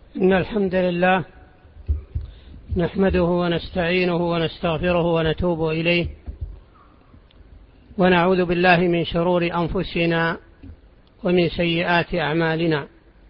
إن الحمد لله نحمده ونستعينه ونستغفره ونتوب إليه، ونعوذ بالله من شرور أنفسنا ومن سيئات أعمالنا.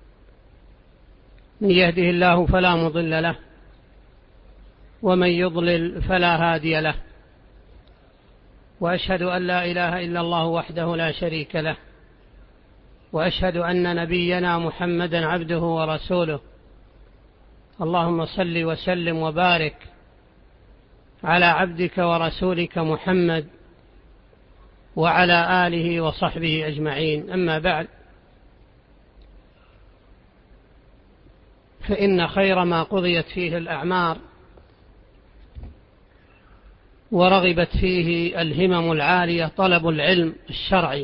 من يهده الله فلا مضل له، ومن يضلل فلا هادي له، وأشهد أن لا إله إلا الله وحده لا شريك له، وأشهد أن نبينا محمدا عبده ورسوله. اللهم صل وسلم وبارك على عبدك ورسولك محمد وعلى آله وصحبه أجمعين. أما بعد، فإن خير ما قضيت فيه الأعمار ورغبت فيه الهمم العالية طلب العلم الشرعي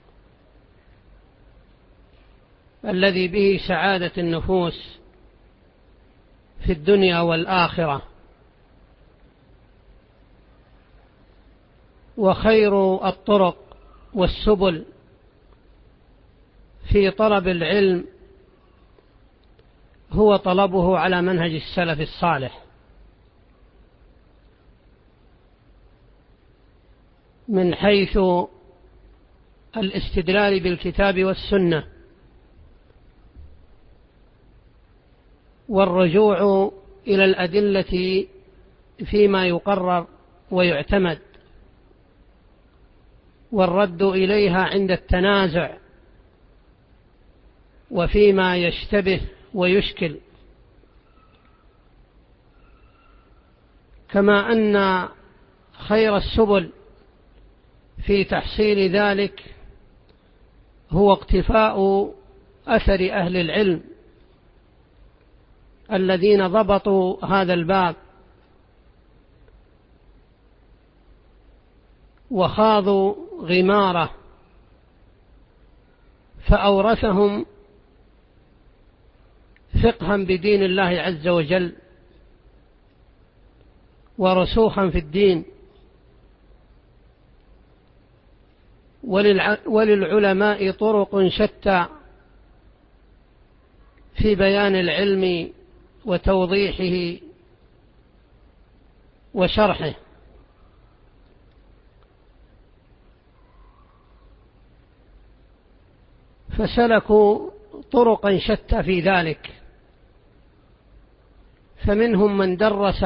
الذي به سعادة النفوس في الدنيا والآخرة. وخير الطرق والسبل في طلب العلم هو طلبه على منهج السلف الصالح، من حيث الاستدلال بالكتاب والسنة، والرجوع إلى الأدلة فيما يقرر ويعتمد، والرد إليها عند التنازع وفيما يشتبه ويشكل. كما أن خير السبل في تحصيل ذلك هو اقتفاء أثر أهل العلم الذين ضبطوا هذا الباب وخاضوا غماره، فأورثهم فقها بدين الله عز وجل ورسوخا في الدين. وللعلماء طرق شتى في بيان العلم وتوضيحه وشرحه، فسلكوا طرقا شتى في ذلك. فمنهم من درس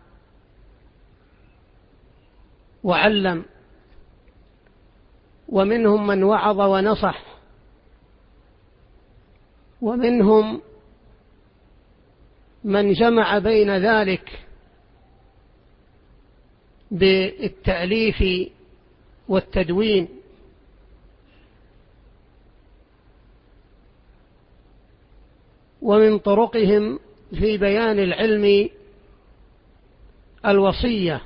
وعلم، ومنهم من وعظ ونصح، ومنهم من جمع بين ذلك بالتأليف والتدوين. ومن طرقهم في بيان العلم الوصية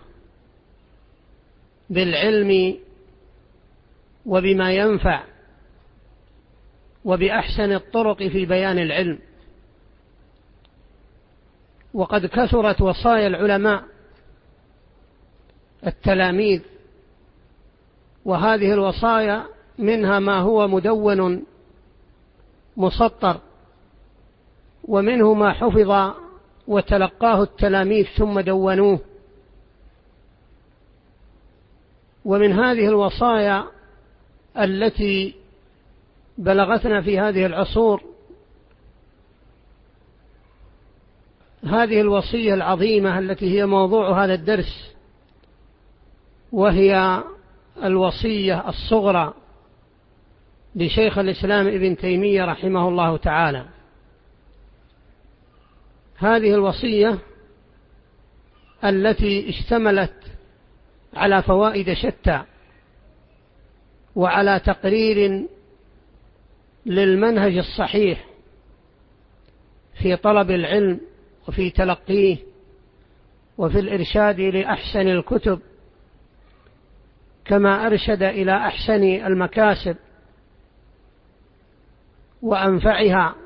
بالعلم وبما ينفع، وبأحسن الطرق في بيان العلم. وقد كثرت وصايا العلماء التلاميذ، وهذه الوصايا منها ما هو مدون مسطر، ومنه ما حفظ وتلقاه التلاميذ ثم دونوه. ومن هذه الوصايا التي بلغتنا في هذه العصور هذه الوصية العظيمة التي هي موضوع هذا الدرس، وهي الوصية الصغرى لشيخ الإسلام ابن تيمية رحمه الله تعالى. هذه الوصية التي اشتملت على فوائد شتى وعلى تقرير للمنهج الصحيح في طلب العلم وفي تلقيه وفي الإرشاد لأحسن الكتب، كما أرشد إلى أحسن المكاسب وأنفعها،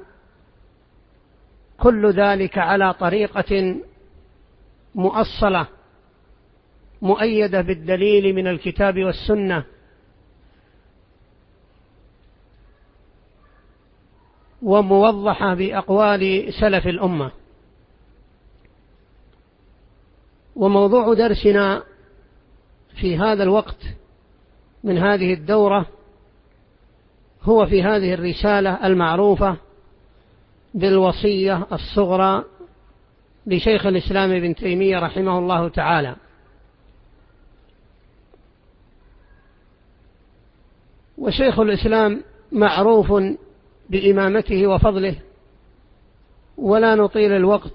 كل ذلك على طريقة مؤصلة مؤيدة بالدليل من الكتاب والسنة. وموضحة بأقوال سلف الأمة. وموضوع درسنا في هذا الوقت من هذه الدورة هو في هذه الرسالة المعروفة بالوصية الصغرى لشيخ الإسلام ابن تيمية رحمه الله تعالى. وشيخ الإسلام معروف بإمامته وفضله، ولا نطيل الوقت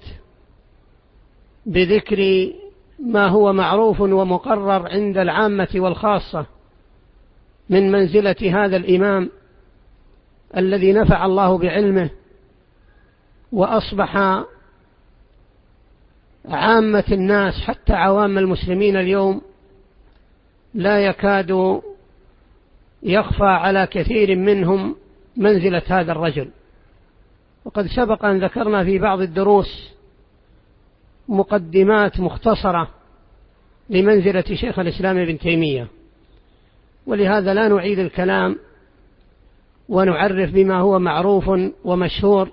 بذكر ما هو معروف ومقرر عند العامة والخاصة من منزلة هذا الإمام الذي نفع الله بعلمه، وأصبح عامة الناس حتى عوام المسلمين اليوم لا يكاد يخفى على كثير منهم منزلة هذا الرجل. وقد سبق أن ذكرنا في بعض الدروس مقدمات مختصرة لمنزلة شيخ الإسلام ابن تيمية، ولهذا لا نعيد الكلام ونعرف بما هو معروف ومشهور.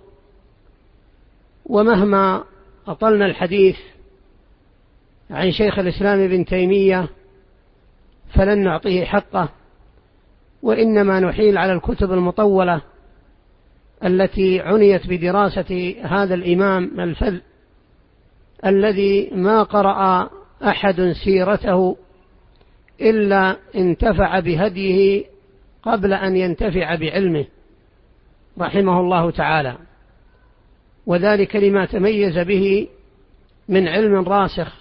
ومهما أطلنا الحديث عن شيخ الإسلام ابن تيمية فلن نعطيه حقه، وإنما نحيل على الكتب المطولة التي عنيت بدراسة هذا الإمام الفذ الذي ما قرأ أحد سيرته إلا انتفع بهديه قبل أن ينتفع بعلمه رحمه الله تعالى، وذلك لما تميز به من علم راسخ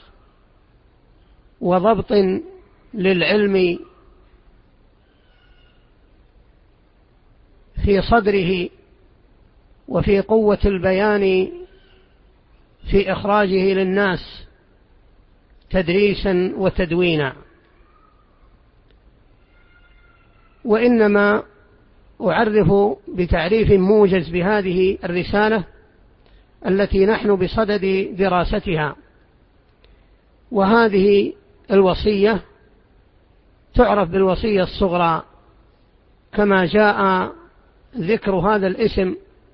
وضبط للعلم في صدره، وفي قوة البيان في إخراجه للناس تدريسا وتدوينا. وإنما أعرف بتعريف موجز بهذه الرسالة التي نحن بصدد دراستها. وهذه الوصية تعرف بالوصية الصغرى، كما جاء ذكر هذا الاسم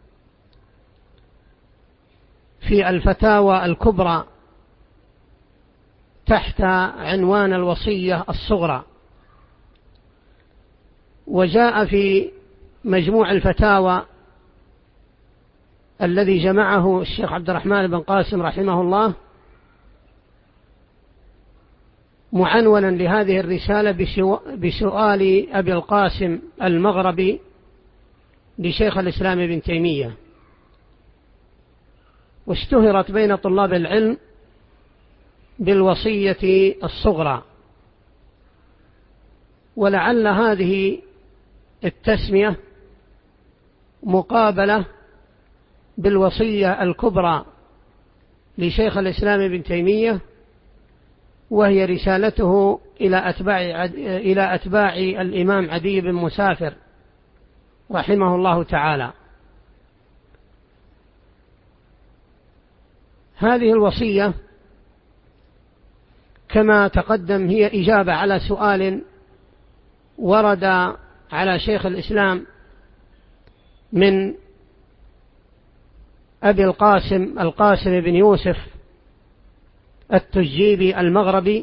في الفتاوى الكبرى تحت عنوان الوصية الصغرى. وجاء في مجموع الفتاوى الذي جمعه الشيخ عبد الرحمن بن قاسم رحمه الله معنونا لهذه الرسالة بسؤال أبي القاسم المغربي لشيخ الإسلام ابن تيمية، واشتهرت بين طلاب العلم بالوصية الصغرى. ولعل هذه التسمية مقابلة بالوصية الكبرى لشيخ الإسلام ابن تيمية، وهي رسالته إلى أتباع الإمام عدي بن مسافر رحمه الله تعالى. هذه الوصية كما تقدم هي إجابة على سؤال ورد على شيخ الإسلام من أبي القاسم بن يوسف التجيبي المغربي،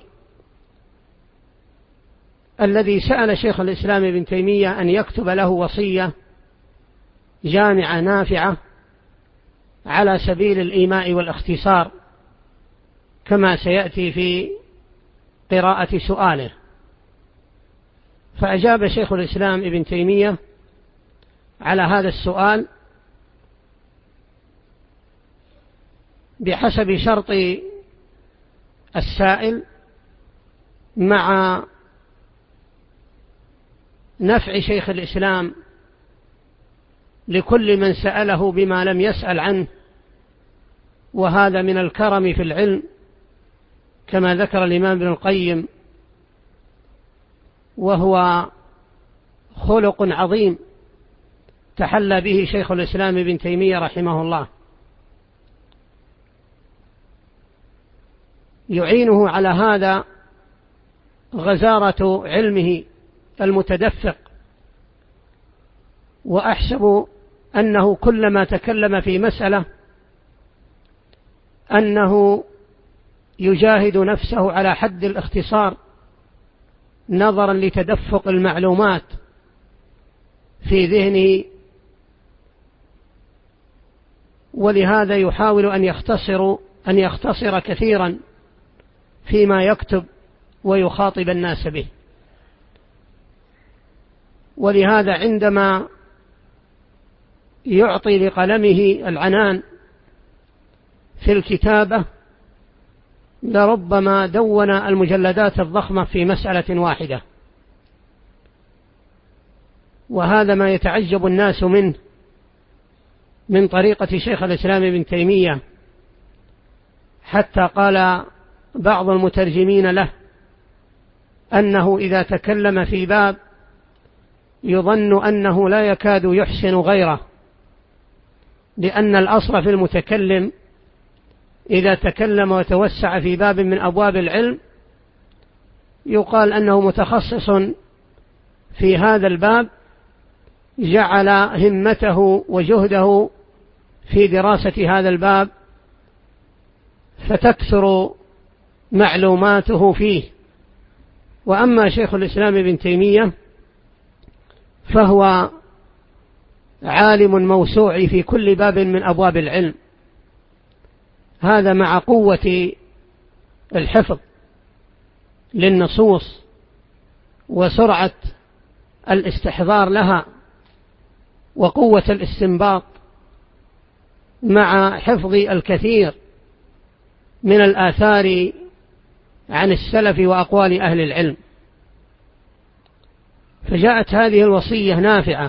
الذي سأل شيخ الإسلام ابن تيمية أن يكتب له وصية جامعة نافعة على سبيل الإيماء والاختصار، كما سيأتي في قراءة سؤاله. فأجاب شيخ الإسلام ابن تيمية على هذا السؤال بحسب شرط السائل، مع نفع شيخ الإسلام لكل من سأله بما لم يسأل عنه، وهذا من الكرم في العلم كما ذكر الإمام ابن القيم، وهو خلق عظيم تحلى به شيخ الإسلام ابن تيمية رحمه الله. يعينه على هذا غزارة علمه المتدفق، وأحسب أنه كلما تكلم في مسألة أنه يجاهد نفسه على حد الاختصار نظرا لتدفق المعلومات في ذهنه، ولهذا يحاول أن يختصر كثيرا فيما يكتب ويخاطب الناس به. ولهذا عندما يعطي لقلمه العنان في الكتابة لربما دون المجلدات الضخمة في مسألة واحدة، وهذا ما يتعجب الناس منه من طريقة شيخ الإسلام ابن تيمية، حتى قال بعض المترجمين له أنه إذا تكلم في باب يظن أنه لا يكاد يحسن غيره، لأن الأصل في المتكلم إذا تكلم وتوسع في باب من أبواب العلم يقال أنه متخصص في هذا الباب، جعل همته وجهده في دراسة هذا الباب فتكثر معلوماته فيه. وأما شيخ الإسلام ابن تيمية فهو عالم موسوعي في كل باب من أبواب العلم، هذا مع قوة الحفظ للنصوص وسرعة الاستحضار لها وقوة الاستنباط، مع حفظ الكثير من الآثار عن السلف وأقوال أهل العلم. فجاءت هذه الوصية نافعة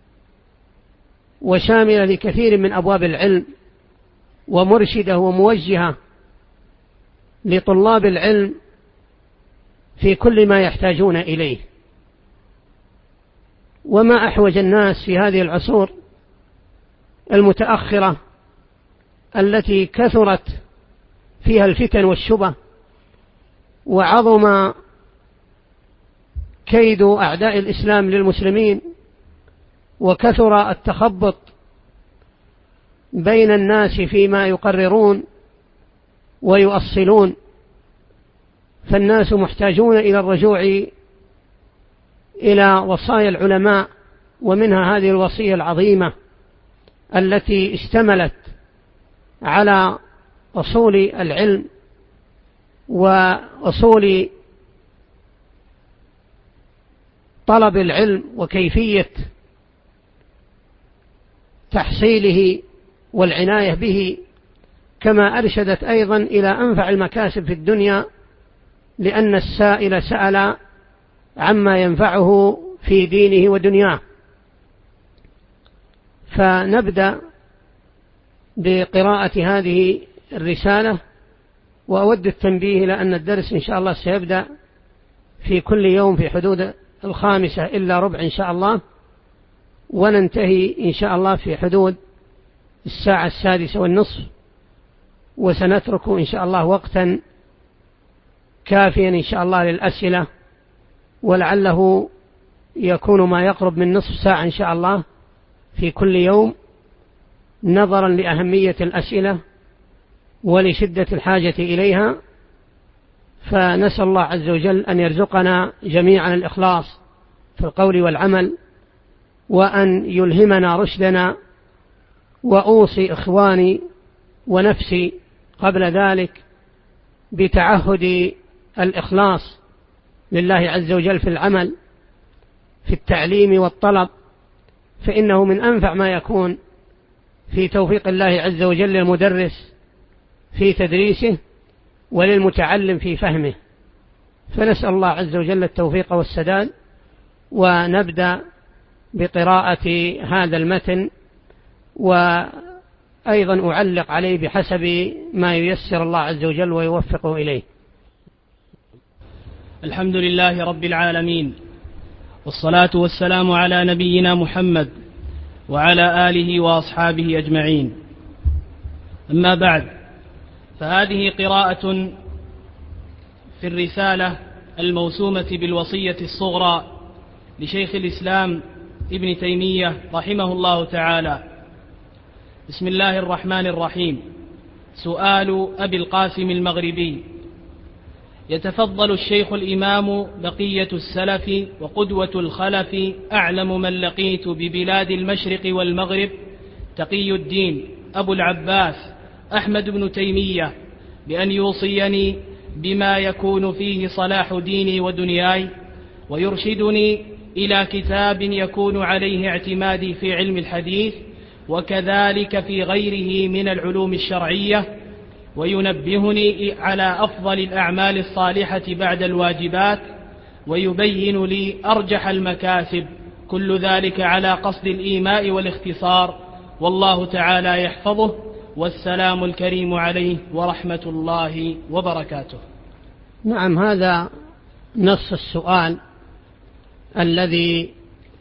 وشاملة لكثير من أبواب العلم، ومرشدة وموجهة لطلاب العلم في كل ما يحتاجون إليه. وما أحوج الناس في هذه العصور المتأخرة التي كثرت فيها الفتن والشبه وعظم كيد أعداء الإسلام للمسلمين وكثر التخبط بين الناس فيما يقررون ويؤصلون، فالناس محتاجون إلى الرجوع إلى وصايا العلماء، ومنها هذه الوصية العظيمة التي اشتملت على أصول العلم وأصول طلب العلم وكيفية تحصيله والعناية به، كما أرشدت أيضا إلى أنفع المكاسب في الدنيا، لأن السائل سأل عما ينفعه في دينه ودنياه. فنبدأ بقراءة هذه الرسالة، وأود التنبيه إلى أن الدرس إن شاء الله سيبدأ في كل يوم في حدود 5 إلا ربع إن شاء الله، وننتهي إن شاء الله في حدود 6:30، وسنترك إن شاء الله وقتا كافيا إن شاء الله للأسئلة، ولعله يكون ما يقرب من نصف ساعة إن شاء الله في كل يوم، نظرا لأهمية الأسئلة ولشدة الحاجة إليها. فنسأل الله عز وجل أن يرزقنا جميعا الإخلاص في القول والعمل، وأن يلهمنا رشدنا. وأوصي إخواني ونفسي قبل ذلك بتعهد الإخلاص لله عز وجل في العمل في التعليم والطلب، فإنه من أنفع ما يكون في توفيق الله عز وجل للمدرس في تدريسه وللمتعلم في فهمه. فنسأل الله عز وجل التوفيق والسداد. ونبدأ بقراءة هذا المتن، وأيضا أعلق عليه بحسب ما ييسر الله عز وجل ويوفقه إليه. الحمد لله رب العالمين، والصلاة والسلام على نبينا محمد وعلى آله وأصحابه أجمعين. أما بعد، فهذه قراءة في الرسالة الموسومة بالوصية الصغرى لشيخ الإسلام ابن تيمية رحمه الله تعالى، بسم الله الرحمن الرحيم. سؤال أبي القاسم المغربي: يتفضل الشيخ الإمام بقية السلف وقدوة الخلف أعلم من لقيت ببلاد المشرق والمغرب تقي الدين أبو العباس أحمد بن تيمية بأن يوصيني بما يكون فيه صلاح ديني ودنياي، ويرشدني إلى كتاب يكون عليه اعتمادي في علم الحديث وكذلك في غيره من العلوم الشرعية، وينبهني على أفضل الأعمال الصالحة بعد الواجبات، ويبين لي أرجح المكاسب، كل ذلك على قصد الإيماء والاختصار، والله تعالى يحفظه، والسلام الكريم عليه ورحمة الله وبركاته. نعم، هذا نص السؤال الذي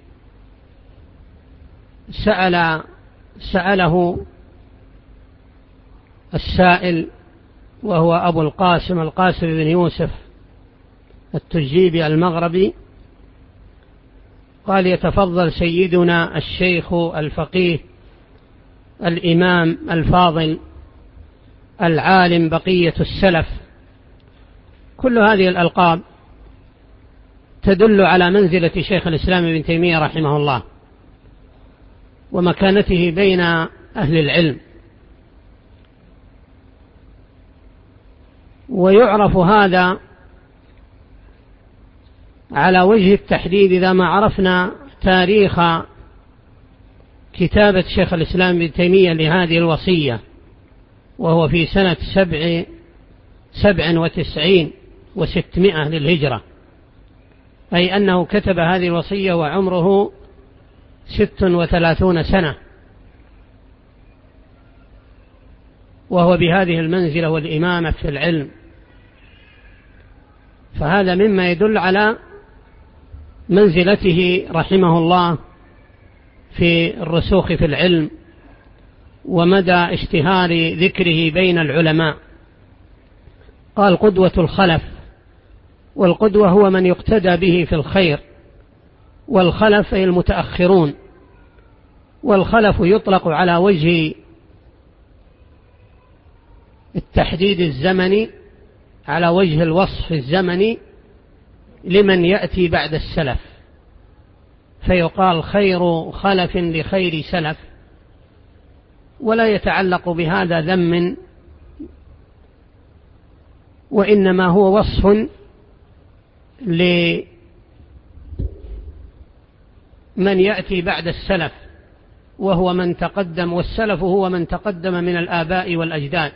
سأله السائل، وهو أبو القاسم بن يوسف التجيبي المغربي. قال: يتفضل سيدنا الشيخ الفقيه الإمام الفاضل العالم بقية السلف. كل هذه الألقاب تدل على منزلة شيخ الإسلام ابن تيمية رحمه الله ومكانته بين أهل العلم، ويعرف هذا على وجه التحديد إذا ما عرفنا تاريخ كتابة شيخ الإسلام ابن تيمية لهذه الوصية، وهو في سنة 97 و600 للهجرة، أي أنه كتب هذه الوصية وعمره 36 سنة، وهو بهذه المنزلة والإمامة في العلم. فهذا مما يدل على منزلته رحمه الله في الرسوخ في العلم ومدى اشتهار ذكره بين العلماء. قال: قدوة الخلف، والقدوة هو من يقتدى به في الخير، والخلف أي المتأخرون. والخلف يطلق على وجه التحديد الزمني، على وجه الوصف الزمني لمن يأتي بعد السلف، فيقال خير خلف لخير سلف، ولا يتعلق بهذا ذم، وإنما هو وصف لمن يأتي بعد السلف، وهو من تقدم، والسلف هو من تقدم من الآباء والأجداد.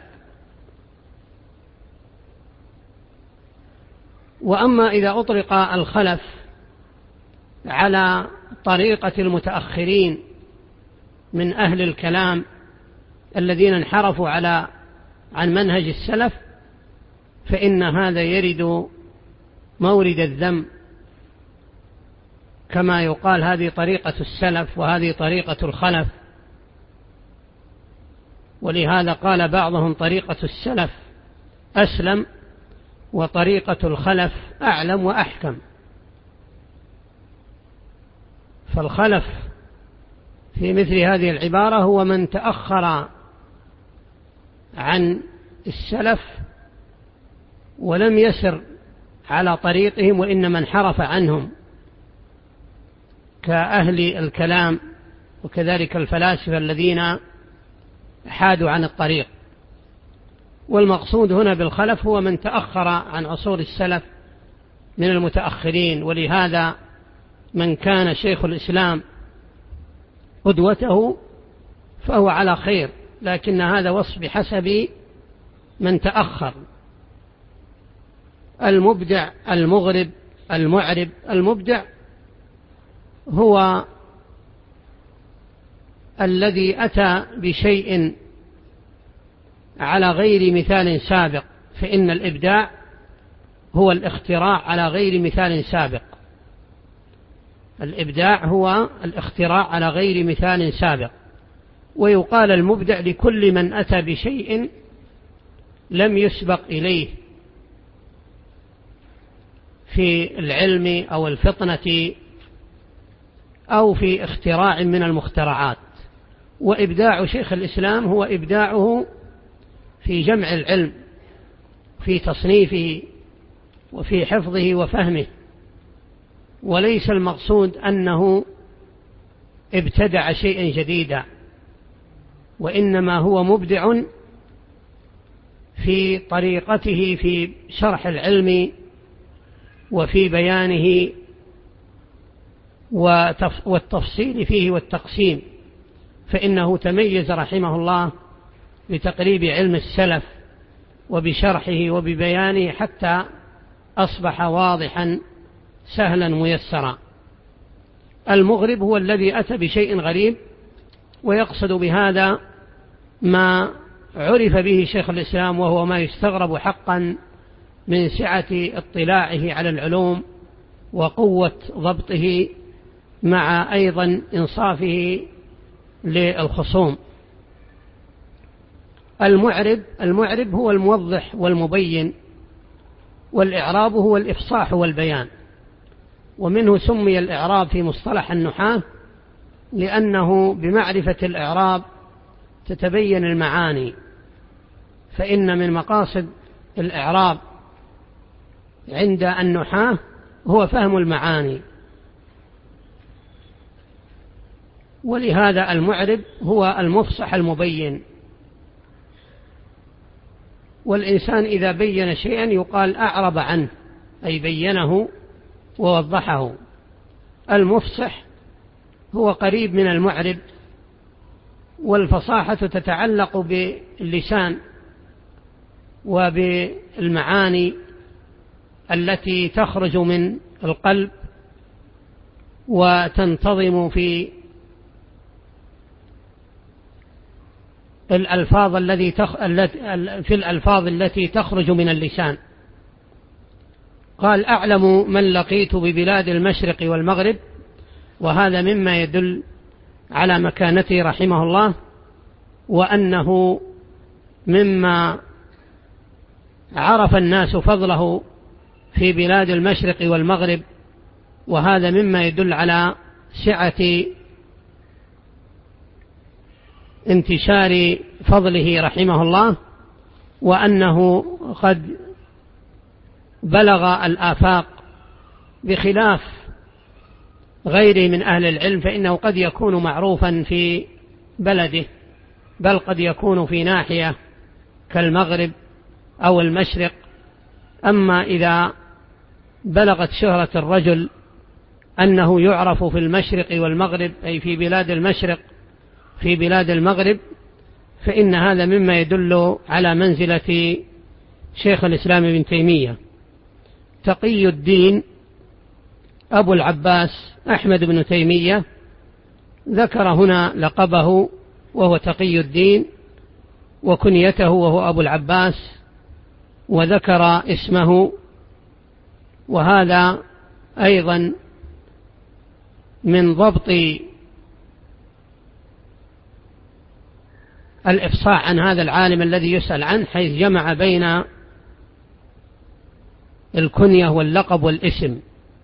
وأما إذا أطلق الخلف على طريقة المتأخرين من أهل الكلام الذين انحرفوا عن منهج السلف، فإن هذا يرد مورد الذم، كما يقال هذه طريقة السلف وهذه طريقة الخلف. ولهذا قال بعضهم: طريقة السلف أسلم، وطريقة الخلف أعلم وأحكم. فالخلف في مثل هذه العبارة هو من تأخر عن السلف ولم يسر على طريقهم، وإنما انحرف عنهم، كأهل الكلام وكذلك الفلاسفة الذين حادوا عن الطريق. والمقصود هنا بالخلف هو من تأخر عن أصول السلف من المتأخرين. ولهذا من كان شيخ الإسلام قدوته فهو على خير، لكن هذا وصف بحسب من تأخر. المبدع، المغرب، المعرب. المبدع هو الذي أتى بشيء على غير مثال سابق، فإن الإبداع هو الاختراع على غير مثال سابق. الإبداع هو الاختراع على غير مثال سابق. ويقال المبدع لكل من أتى بشيء لم يسبق إليه في العلم أو الفطنة أو في اختراع من المخترعات. وإبداع شيخ الإسلام هو إبداعه في جمع العلم، في تصنيفه وفي حفظه وفهمه، وليس المقصود أنه ابتدع شيئا جديدا، وإنما هو مبدع في طريقته في شرح العلم وفي بيانه والتفصيل فيه والتقسيم، فإنه تميز رحمه الله بتقريب علم السلف وبشرحه وببيانه حتى أصبح واضحا سهلا ميسرا. المغرب هو الذي أتى بشيء غريب، ويقصد بهذا ما عرف به شيخ الإسلام، وهو ما يستغرب حقا من سعة اطلاعه على العلوم وقوة ضبطه مع أيضا إنصافه للخصوم. المعرب هو الموضح والمبين، والإعراب هو الإفصاح والبيان، ومنه سمي الإعراب في مصطلح النحاة لأنه بمعرفة الإعراب تتبين المعاني، فإن من مقاصد الإعراب عند النحاة هو فهم المعاني، ولهذا المعرب هو المفصح المبين. والإنسان إذا بين شيئا يقال أعرب عنه، أي بينه ووضحه. المفصح هو قريب من المعرب، والفصاحة تتعلق باللسان وبالمعاني التي تخرج من القلب وتنتظم في الألفاظ التي تخرج من اللسان. قال: أعلم من لقيت ببلاد المشرق والمغرب، وهذا مما يدل على مكانته رحمه الله، وأنه مما عرف الناس فضله في بلاد المشرق والمغرب، وهذا مما يدل على سعة انتشار فضله رحمه الله، وأنه قد بلغ الآفاق بخلاف غيره من أهل العلم، فإنه قد يكون معروفا في بلده، بل قد يكون في ناحية كالمغرب أو المشرق. أما إذا بلغت شهرة الرجل أنه يعرف في المشرق والمغرب، أي في بلاد المشرق في بلاد المغرب، فإن هذا مما يدل على منزلة شيخ الإسلام ابن تيمية. تقي الدين أبو العباس أحمد بن تيمية ذكر هنا لقبه وهو تقي الدين، وكنيته وهو أبو العباس، وذكر اسمه، وهذا أيضا من ضبط الإفصاح عن هذا العالم الذي يسأل عنه، حيث جمع بين الكنية واللقب والاسم،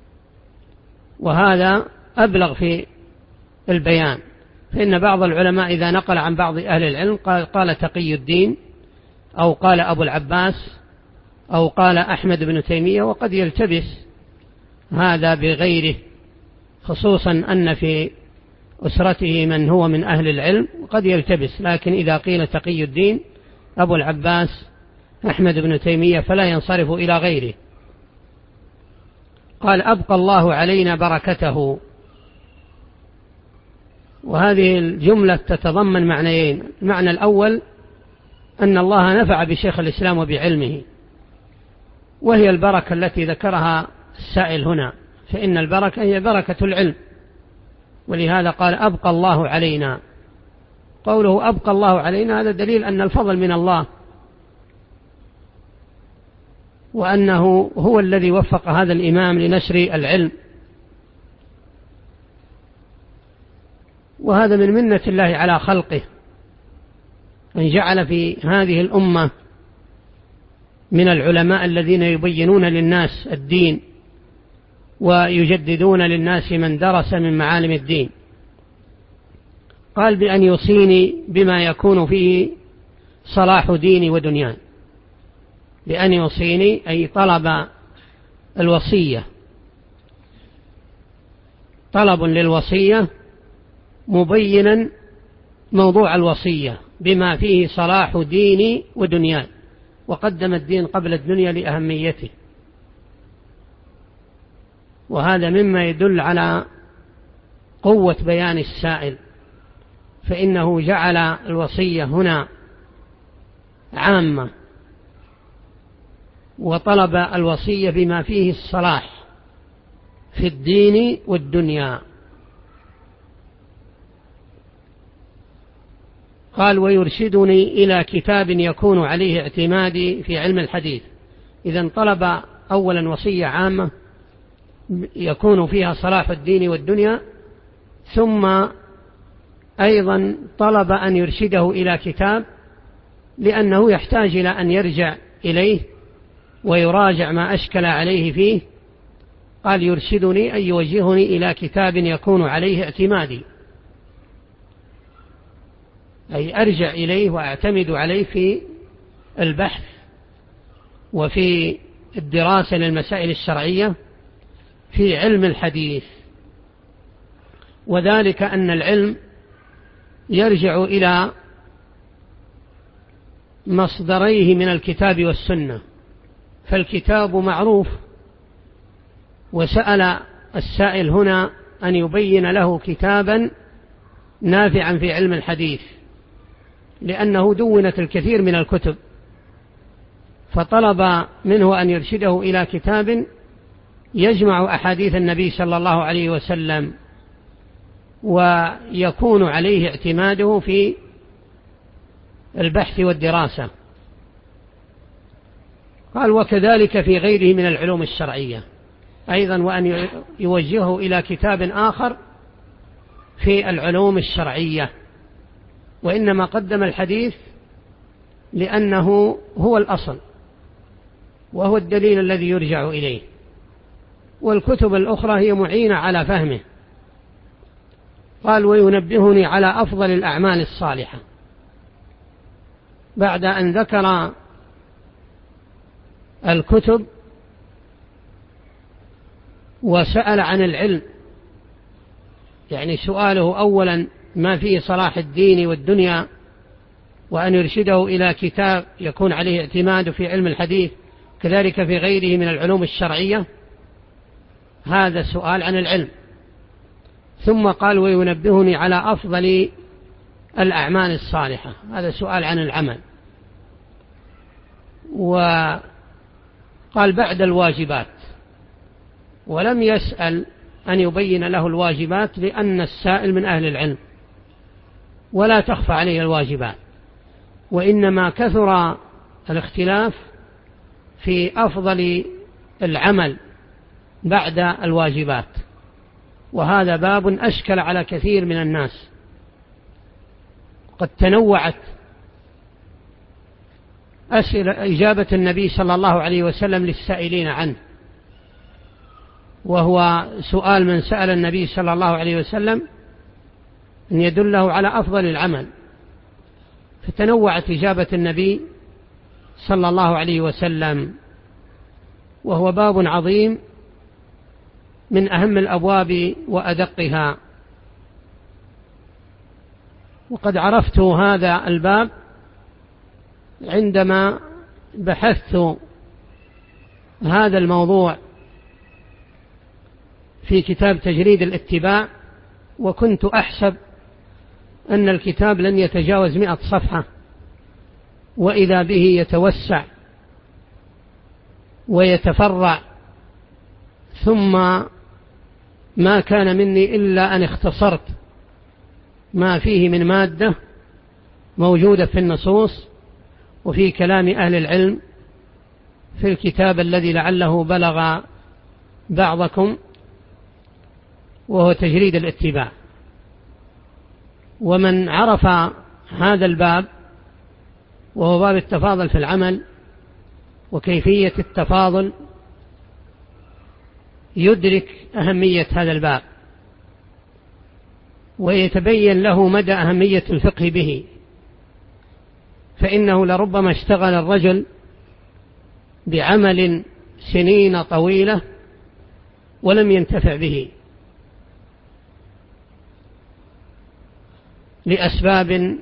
وهذا أبلغ في البيان. فإن بعض العلماء إذا نقل عن بعض أهل العلم قال تقي الدين، أو قال أبو العباس، أو قال أحمد بن تيمية، وقد يلتبس هذا بغيره، خصوصا أن في أسرته من هو من أهل العلم، قد يلتبس. لكن إذا قيل تقي الدين أبو العباس أحمد بن تيمية فلا ينصرف إلى غيره. قال: أبقى الله علينا بركته. وهذه الجملة تتضمن معنيين: المعنى الأول أن الله نفع بشيخ الإسلام وبعلمه، وهي البركة التي ذكرها السائل هنا، فإن البركة هي بركة العلم، ولهذا قال: أبقى الله علينا. قوله أبقى الله علينا هذا دليل أن الفضل من الله، وأنه هو الذي وفق هذا الإمام لنشر العلم، وهذا من منة الله على خلقه، أن جعل في هذه الأمة من العلماء الذين يبينون للناس الدين ويجددون للناس من درس من معالم الدين. قال بأن يوصيني بما يكون فيه صلاح ديني ودنياي. بأن يوصيني أي طلب الوصية، طلب للوصية مبينا موضوع الوصية بما فيه صلاح ديني ودنياي، وقدم الدين قبل الدنيا لأهميته. وهذا مما يدل على قوة بيان السائل، فإنه جعل الوصية هنا عامة، وطلب الوصية بما فيه الصلاح في الدين والدنيا. قال ويرشدني إلى كتاب يكون عليه اعتمادي في علم الحديث. إذن طلب أولا وصية عامة يكون فيها صلاح الدين والدنيا، ثم أيضا طلب أن يرشده إلى كتاب، لأنه يحتاج إلى أن يرجع إليه ويراجع ما أشكل عليه فيه. قال يرشدني أي يوجهني إلى كتاب يكون عليه اعتمادي، أي أرجع إليه وأعتمد عليه في البحث وفي الدراسة للمسائل الشرعية في علم الحديث. وذلك أن العلم يرجع إلى مصدريه من الكتاب والسنة، فالكتاب معروف، وسأل السائل هنا أن يبين له كتابا نافعا في علم الحديث، لأنه دونت الكثير من الكتب، فطلب منه أن يرشده إلى كتاب يجمع أحاديث النبي صلى الله عليه وسلم ويكون عليه اعتماده في البحث والدراسة. قال وكذلك في غيره من العلوم الشرعية أيضا، وأن يوجهه إلى كتاب آخر في العلوم الشرعية. وإنما قدم الحديث لأنه هو الأصل وهو الدليل الذي يرجع إليه، والكتب الأخرى هي معينة على فهمه. قال وينبهني على أفضل الأعمال الصالحة، بعد أن ذكر الكتب وسأل عن العلم، يعني سؤاله أولا ما فيه صلاح الدين والدنيا، وأن يرشده إلى كتاب يكون عليه اعتماد في علم الحديث، كذلك في غيره من العلوم الشرعية. هذا سؤال عن العلم. ثم قال وينبهني على أفضل الأعمال الصالحة، هذا سؤال عن العمل. وقال بعد الواجبات، ولم يسأل أن يبين له الواجبات، لأن السائل من أهل العلم ولا تخفى عليه الواجبات، وإنما كثر الاختلاف في أفضل العمل بعد الواجبات، وهذا باب أشكل على كثير من الناس. قد تنوعت إجابة النبي صلى الله عليه وسلم للسائلين عنه، وهو سؤال من سأل النبي صلى الله عليه وسلم أن يدله على أفضل العمل، فتنوعت إجابة النبي صلى الله عليه وسلم، وهو باب عظيم من أهم الأبواب وأدقها. وقد عرفت هذا الباب عندما بحثت هذا الموضوع في كتاب تجريد الاتباع، وكنت أحسب أن الكتاب لن يتجاوز 100 صفحة، وإذا به يتوسع ويتفرع، ثم ما كان مني إلا أن اختصرت ما فيه من مادة موجودة في النصوص وفي كلام أهل العلم في الكتاب الذي لعله بلغ بعضكم، وهو تجريد الاتباع. ومن عرف هذا الباب، وهو باب التفاضل في العمل وكيفية التفاضل، يدرك أهمية هذا الباب، ويتبين له مدى أهمية الفقه به، فإنه لربما اشتغل الرجل بعمل سنين طويلة ولم ينتفع به لأسباب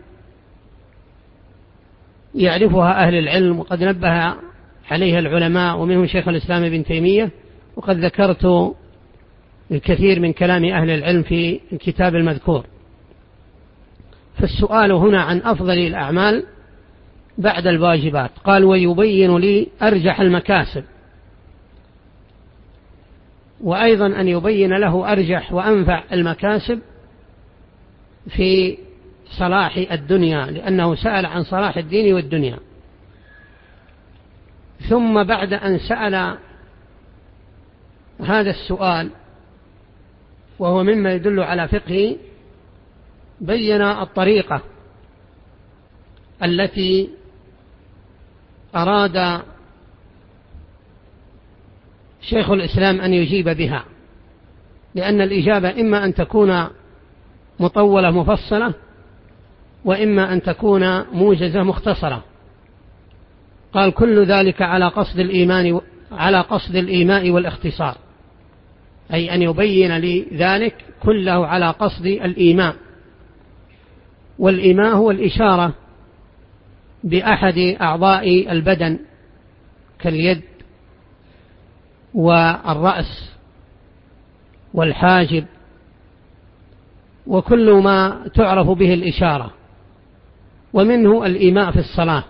يعرفها أهل العلم وقد نبه عليها العلماء، ومنهم شيخ الإسلام ابن تيمية، وقد ذكرت الكثير من كلام أهل العلم في الكتاب المذكور. فالسؤال هنا عن أفضل الأعمال بعد الواجبات. قال: ويبين لي أرجح المكاسب، وأيضا أن يبين له أرجح وأنفع المكاسب في صلاح الدنيا، لأنه سأل عن صلاح الدين والدنيا. ثم بعد أن سأل هذا السؤال وهو مما يدل على فقهه، بين الطريقة التي أراد شيخ الإسلام أن يجيب بها، لأن الإجابة إما أن تكون مطولة مفصلة، وإما أن تكون موجزة مختصرة. قال: كل ذلك على قصد الإيماء والاختصار، أي أن يبين لي ذلك كله على قصد الإيماء. والإيماء هو الإشارة بأحد أعضاء البدن كاليد والرأس والحاجب وكل ما تعرف به الإشارة، ومنه الإيماء في الصلاة.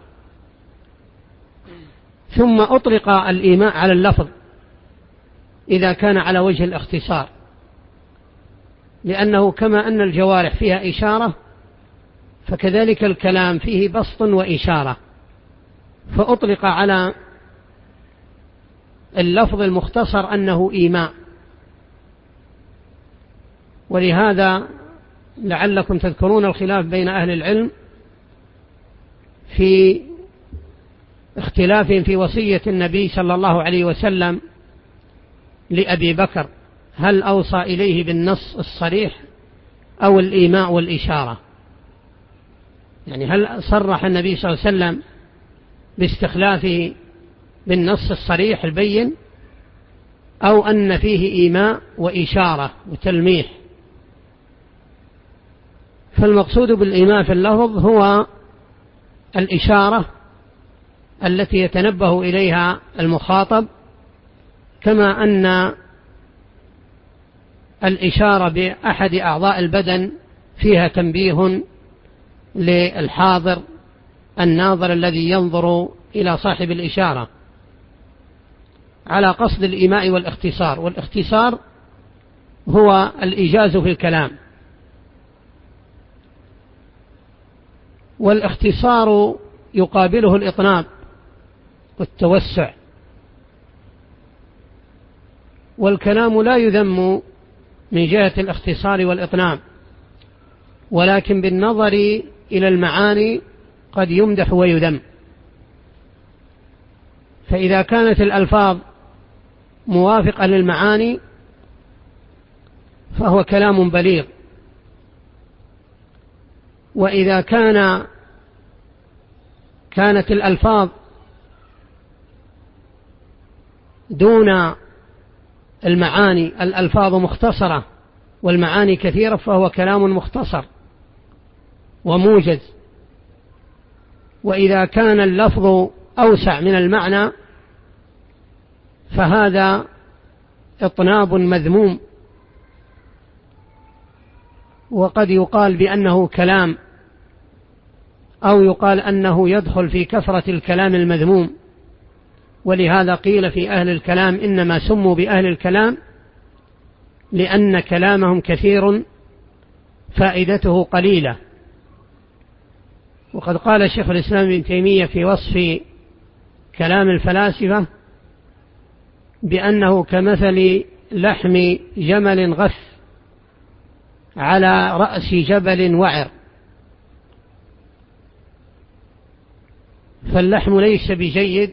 ثم أطلق الإيماء على اللفظ إذا كان على وجه الاختصار، لأنه كما أن الجوارح فيها إشارة فكذلك الكلام فيه بسط وإشارة، فأطلق على اللفظ المختصر أنه إيماء. ولهذا لعلكم تذكرون الخلاف بين أهل العلم في اختلافهم في وصية النبي صلى الله عليه وسلم لأبي بكر، هل أوصى إليه بالنص الصريح أو الإيماء والإشارة؟ يعني هل صرح النبي صلى الله عليه وسلم باستخلافه بالنص الصريح البين، أو أن فيه إيماء وإشارة وتلميح؟ فالمقصود بالإيماء في اللفظ هو الإشارة التي يتنبه إليها المخاطب، كما أن الإشارة بأحد أعضاء البدن فيها تنبيه للحاضر الناظر الذي ينظر إلى صاحب الإشارة، على قصد الإيماء والاختصار. والاختصار هو الإيجاز في الكلام، والاختصار يقابله الإطناب والتوسع. والكلام لا يذم من جهة الاختصار والإطناب، ولكن بالنظر إلى المعاني قد يمدح ويذم. فإذا كانت الألفاظ موافقة للمعاني فهو كلام بليغ، وإذا كانت الألفاظ دون المعاني، الألفاظ مختصرة والمعاني كثيرة، فهو كلام مختصر وموجز. وإذا كان اللفظ أوسع من المعنى فهذا إطناب مذموم، وقد يقال بأنه كلام، أو يقال أنه يدخل في كثرة الكلام المذموم. ولهذا قيل في أهل الكلام إنما سموا بأهل الكلام لأن كلامهم كثير فائدته قليلة. وقد قال شيخ الإسلام ابن تيمية في وصف كلام الفلاسفة بأنه كمثل لحم جمل غث على رأس جبل وعر. فاللحم ليس بجيد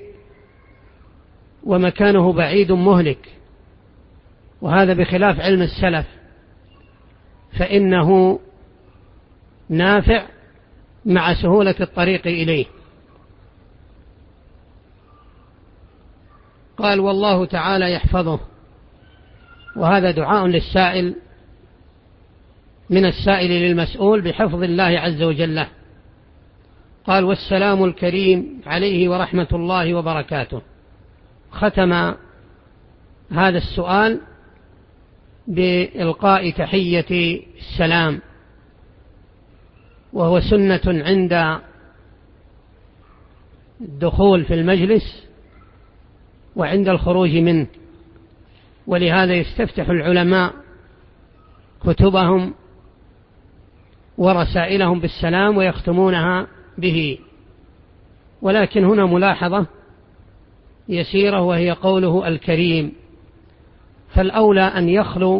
ومكانه بعيد مهلك، وهذا بخلاف علم السلف، فإنه نافع مع سهولة الطريق إليه. قال والله تعالى يحفظه، وهذا دعاء للسائل من السائل للمسؤول بحفظ الله عز وجل له. قال والسلام الكريم عليه ورحمة الله وبركاته. ختم هذا السؤال بإلقاء تحية السلام، وهو سنة عند الدخول في المجلس وعند الخروج منه، ولهذا يستفتح العلماء كتبهم ورسائلهم بالسلام ويختمونها به. ولكن هنا ملاحظة يسيرة، وهي قوله الكريم، فالأولى أن يخلو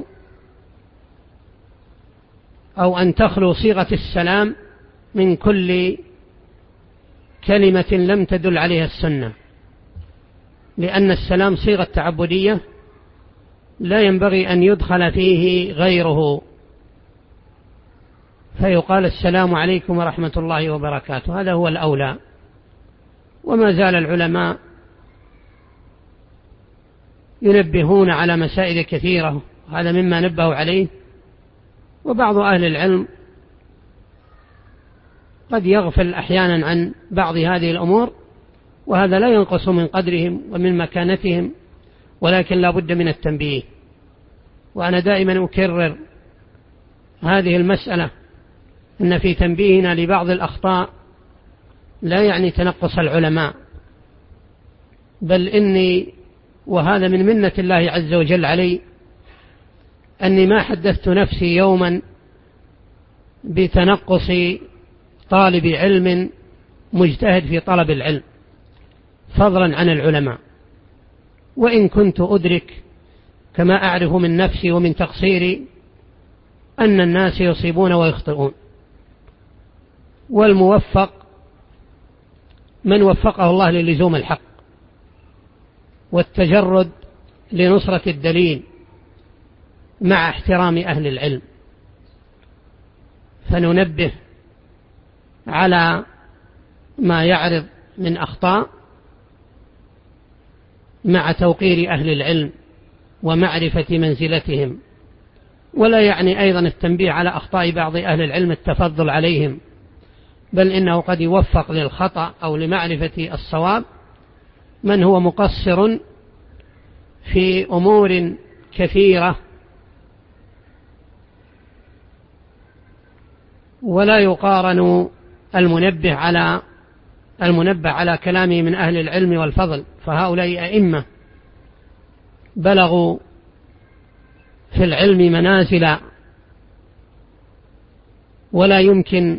أو أن تخلو صيغة السلام من كل كلمة لم تدل عليها السنة، لأن السلام صيغة تعبدية لا ينبغي أن يدخل فيه غيره، فيقال السلام عليكم ورحمة الله وبركاته، هذا هو الأولى. وما زال العلماء ينبهون على مسائل كثيرة، هذا مما نبهوا عليه. وبعض أهل العلم قد يغفل أحيانا عن بعض هذه الأمور، وهذا لا ينقص من قدرهم ومن مكانتهم، ولكن لا بد من التنبيه. وأنا دائما أكرر هذه المسألة، أن في تنبيهنا لبعض الأخطاء لا يعني تنقص العلماء، بل إني، وهذا من منة الله عز وجل علي، أني ما حدثت نفسي يوما بتنقص طالب علم مجتهد في طلب العلم فضلا عن العلماء، وإن كنت أدرك كما أعرف من نفسي ومن تقصيري أن الناس يصيبون ويخطئون، والموفق من وفقه الله للزوم الحق والتجرد لنصرة الدليل مع احترام أهل العلم. فننبه على ما يعرض من أخطاء مع توقير أهل العلم ومعرفة منزلتهم، ولا يعني أيضا التنبيه على أخطاء بعض أهل العلم التفضل عليهم، بل إنه قد يوفق للخطأ أو لمعرفة الصواب من هو مقصر في أمور كثيرة، ولا يقارن المنبه على كلامه من أهل العلم والفضل، فهؤلاء أئمة بلغوا في العلم منازل ولا يمكن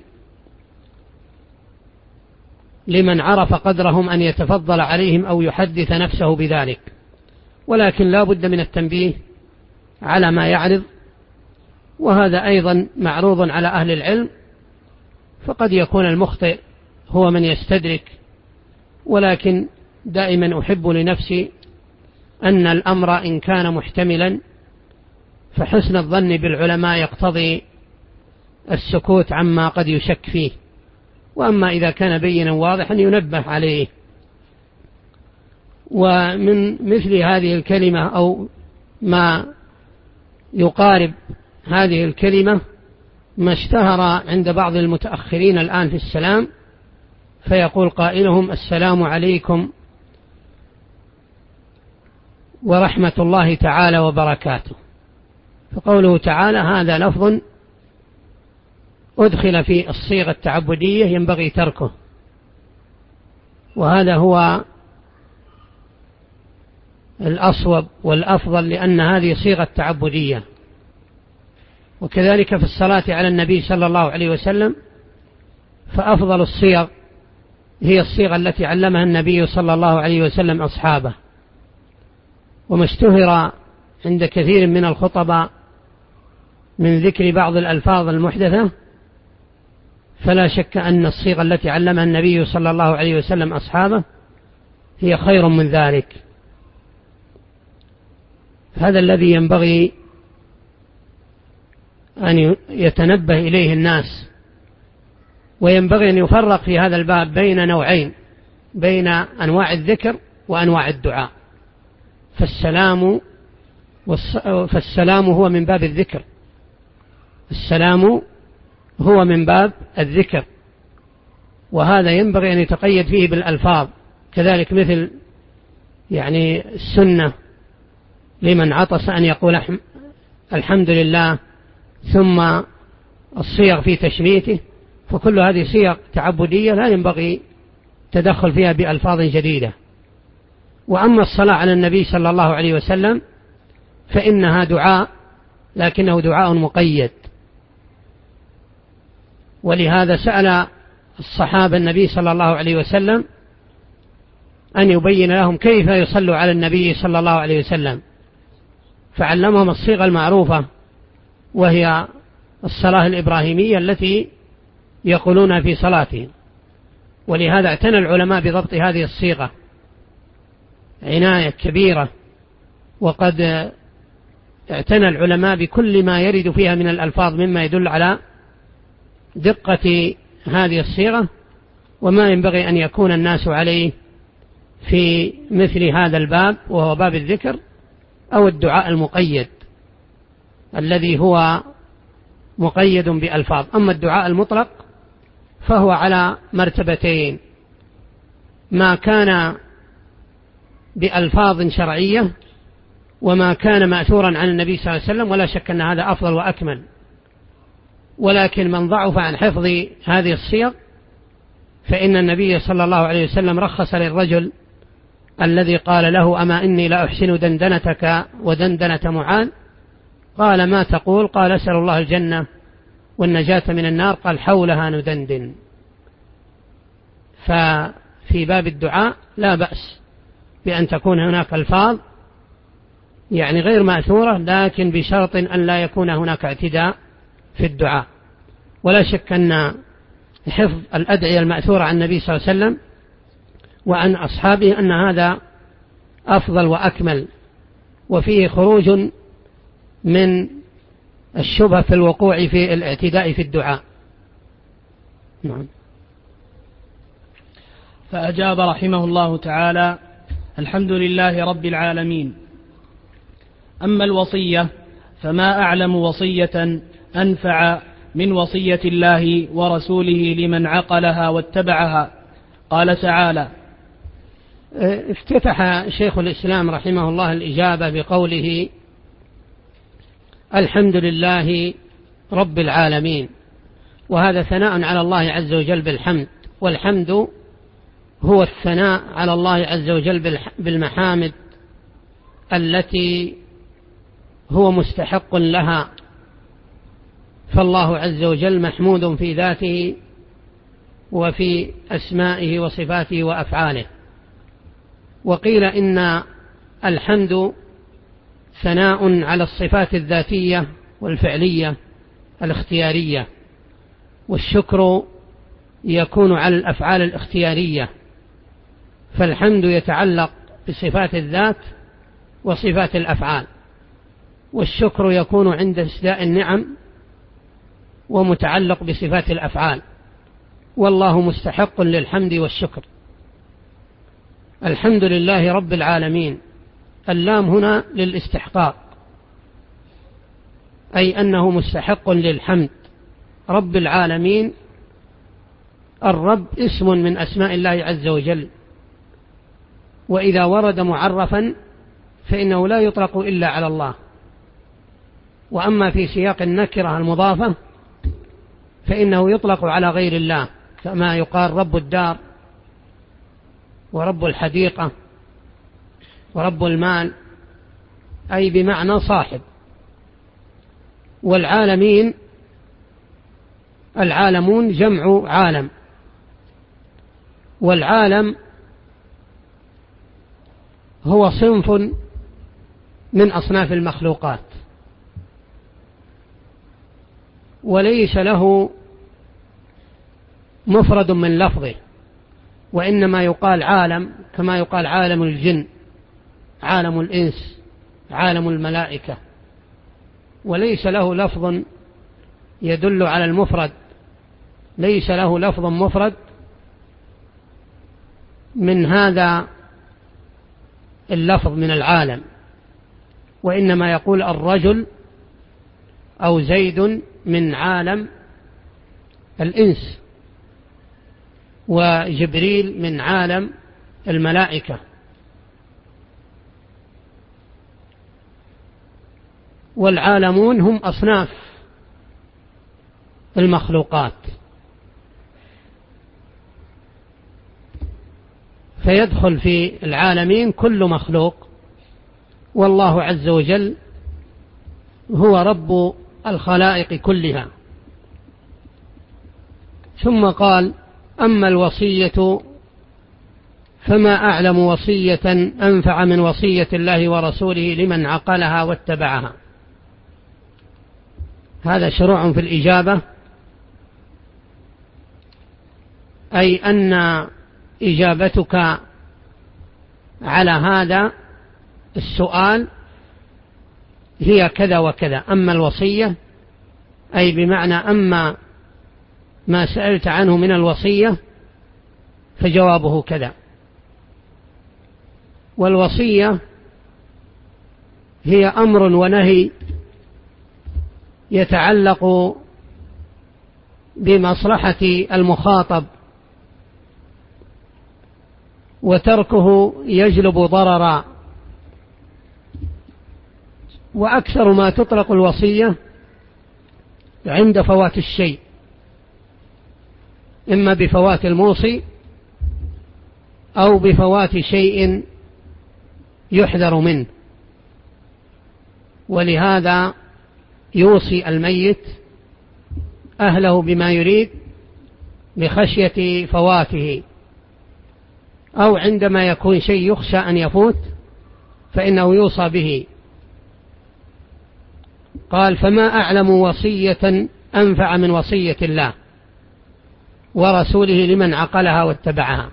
لمن عرف قدرهم أن يتفضل عليهم أو يحدث نفسه بذلك، ولكن لا بد من التنبيه على ما يعرض، وهذا أيضا معروض على أهل العلم، فقد يكون المخطئ هو من يستدرك. ولكن دائما أحب لنفسي أن الأمر إن كان محتملا فحسن الظن بالعلماء يقتضي السكوت عما قد يشك فيه، وأما إذا كان بينا واضحا ينبه عليه. ومن مثل هذه الكلمة أو ما يقارب هذه الكلمة ما اشتهر عند بعض المتأخرين الآن في السلام، فيقول قائلهم السلام عليكم ورحمة الله تعالى وبركاته. فقوله تعالى هذا لفظ أدخل في الصيغة التعبدية ينبغي تركه، وهذا هو الأصوب والأفضل، لأن هذه صيغة تعبدية. وكذلك في الصلاة على النبي صلى الله عليه وسلم، فأفضل الصيغ هي الصيغة التي علمها النبي صلى الله عليه وسلم أصحابه. وما اشتهر عند كثير من الخطباء من ذكر بعض الألفاظ المحدثة، فلا شك أن الصيغة التي علمها النبي صلى الله عليه وسلم أصحابه هي خير من ذلك. هذا الذي ينبغي أن يتنبه إليه الناس، وينبغي أن يفرق في هذا الباب بين نوعين، بين أنواع الذكر وأنواع الدعاء. فالسلام هو من باب الذكر، السلام هو من باب الذكر، وهذا ينبغي أن يتقيد فيه بالألفاظ. كذلك مثل يعني السنة لمن عطس أن يقول الحمد لله، ثم الصيغ في تشميته، فكل هذه صيغ تعبدية لا ينبغي تدخل فيها بألفاظ جديدة. وأما الصلاة على النبي صلى الله عليه وسلم فإنها دعاء، لكنه دعاء مقيد. ولهذا سأل الصحابة النبي صلى الله عليه وسلم أن يبين لهم كيف يصلوا على النبي صلى الله عليه وسلم، فعلمهم الصيغة المعروفة، وهي الصلاة الإبراهيمية التي يقولون في صلاتهم. ولهذا اعتنى العلماء بضبط هذه الصيغة عناية كبيرة، وقد اعتنى العلماء بكل ما يرد فيها من الألفاظ مما يدل على دقة هذه الصيغة، وما ينبغي أن يكون الناس عليه في مثل هذا الباب، وهو باب الذكر أو الدعاء المقيد الذي هو مقيد بألفاظ. أما الدعاء المطلق فهو على مرتبتين: ما كان بألفاظ شرعية، وما كان مأثورا عن النبي صلى الله عليه وسلم، ولا شك أن هذا أفضل وأكمل. ولكن من ضعف عن حفظ هذه الصيغ فإن النبي صلى الله عليه وسلم رخص للرجل الذي قال له: أما إني لا أحسن دندنتك ودندنة معاذ. قال: ما تقول؟ قال: أسأل الله الجنة والنجاة من النار. قال: حولها ندندن. ففي باب الدعاء لا بأس بأن تكون هناك ألفاظ يعني غير مأثورة، لكن بشرط أن لا يكون هناك اعتداء في الدعاء. ولا شك أن حفظ الأدعية المأثورة عن النبي صلى الله عليه وسلم وعن أصحابه أن هذا أفضل وأكمل، وفيه خروج من الشبهة في الوقوع في الاعتداء في الدعاء. نعم. فأجاب رحمه الله تعالى: الحمد لله رب العالمين. أما الوصية فما أعلم وصية أنفع من وصية الله ورسوله لمن عقلها واتبعها. قال تعالى: افتتح شيخ الإسلام رحمه الله الإجابة بقوله: الحمد لله رب العالمين. وهذا ثناء على الله عز وجل بالحمد، والحمد هو الثناء على الله عز وجل بالمحامد التي هو مستحق لها. فالله عز وجل محمود في ذاته وفي أسمائه وصفاته وأفعاله. وقيل إن الحمد ثناء على الصفات الذاتية والفعلية الاختيارية، والشكر يكون على الأفعال الاختيارية. فالحمد يتعلق بصفات الذات وصفات الأفعال، والشكر يكون عند اسداء النعم ومتعلق بصفات الأفعال، والله مستحق للحمد والشكر. الحمد لله رب العالمين، اللام هنا للاستحقاق، أي أنه مستحق للحمد. رب العالمين، الرب اسم من أسماء الله عز وجل، وإذا ورد معرفا فإنه لا يطلق إلا على الله. وأما في سياق النكرة المضافة فإنه يطلق على غير الله، كما يقال رب الدار ورب الحديقة ورب المال، أي بمعنى صاحب. والعالمين، العالمون جمع عالم، والعالم هو صنف من أصناف المخلوقات، وليس له مفرد من لفظه، وإنما يقال عالم كما يقال عالم الجن، عالم الإنس، عالم الملائكة، وليس له لفظ يدل على المفرد ليس له لفظ مفرد من هذا اللفظ من العالم، وإنما يقول الرجل أو زيد من عالم الإنس، وجبريل من عالم الملائكة. والعالمون هم أصناف المخلوقات، فيدخل في العالمين كل مخلوق، والله عز وجل هو رب الخلائق كلها. ثم قال: أما الوصية فما أعلم وصية أنفع من وصية الله ورسوله لمن عقلها واتبعها. هذا شروع في الإجابة، أي أن إجابتك على هذا السؤال هي كذا وكذا. أما الوصية أي بمعنى أما ما سألت عنه من الوصية فجوابه كذا. والوصية هي أمر ونهي يتعلق بمصلحة المخاطب، وتركه يجلب ضررا. وأكثر ما تطلق الوصية عند فوات الشيء، إما بفوات الموصي أو بفوات شيء يحذر منه. ولهذا يوصي الميت أهله بما يريد بخشية فواته، أو عندما يكون شيء يخشى أن يفوت فإنه يوصى به. قال: فما أعلم وصية أنفع من وصية الله ورسوله لمن عقلها واتبعها.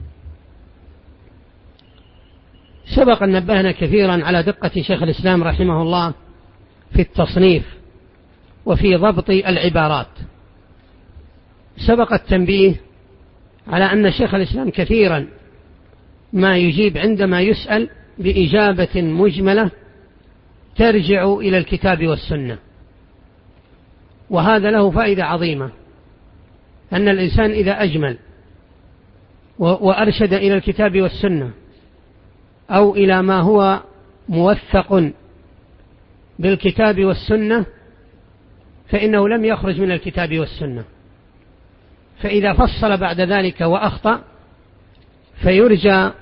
سبق أن نبهنا كثيرا على دقة شيخ الإسلام رحمه الله في التصنيف وفي ضبط العبارات. سبق التنبيه على أن شيخ الإسلام كثيرا ما يجيب عندما يسأل بإجابة مجملة ترجع إلى الكتاب والسنة، وهذا له فائدة عظيمة، أن الإنسان إذا أجمل وأرشد إلى الكتاب والسنة أو إلى ما هو موثق بالكتاب والسنة فإنه لم يخرج من الكتاب والسنة. فإذا فصل بعد ذلك وأخطأ فيرجى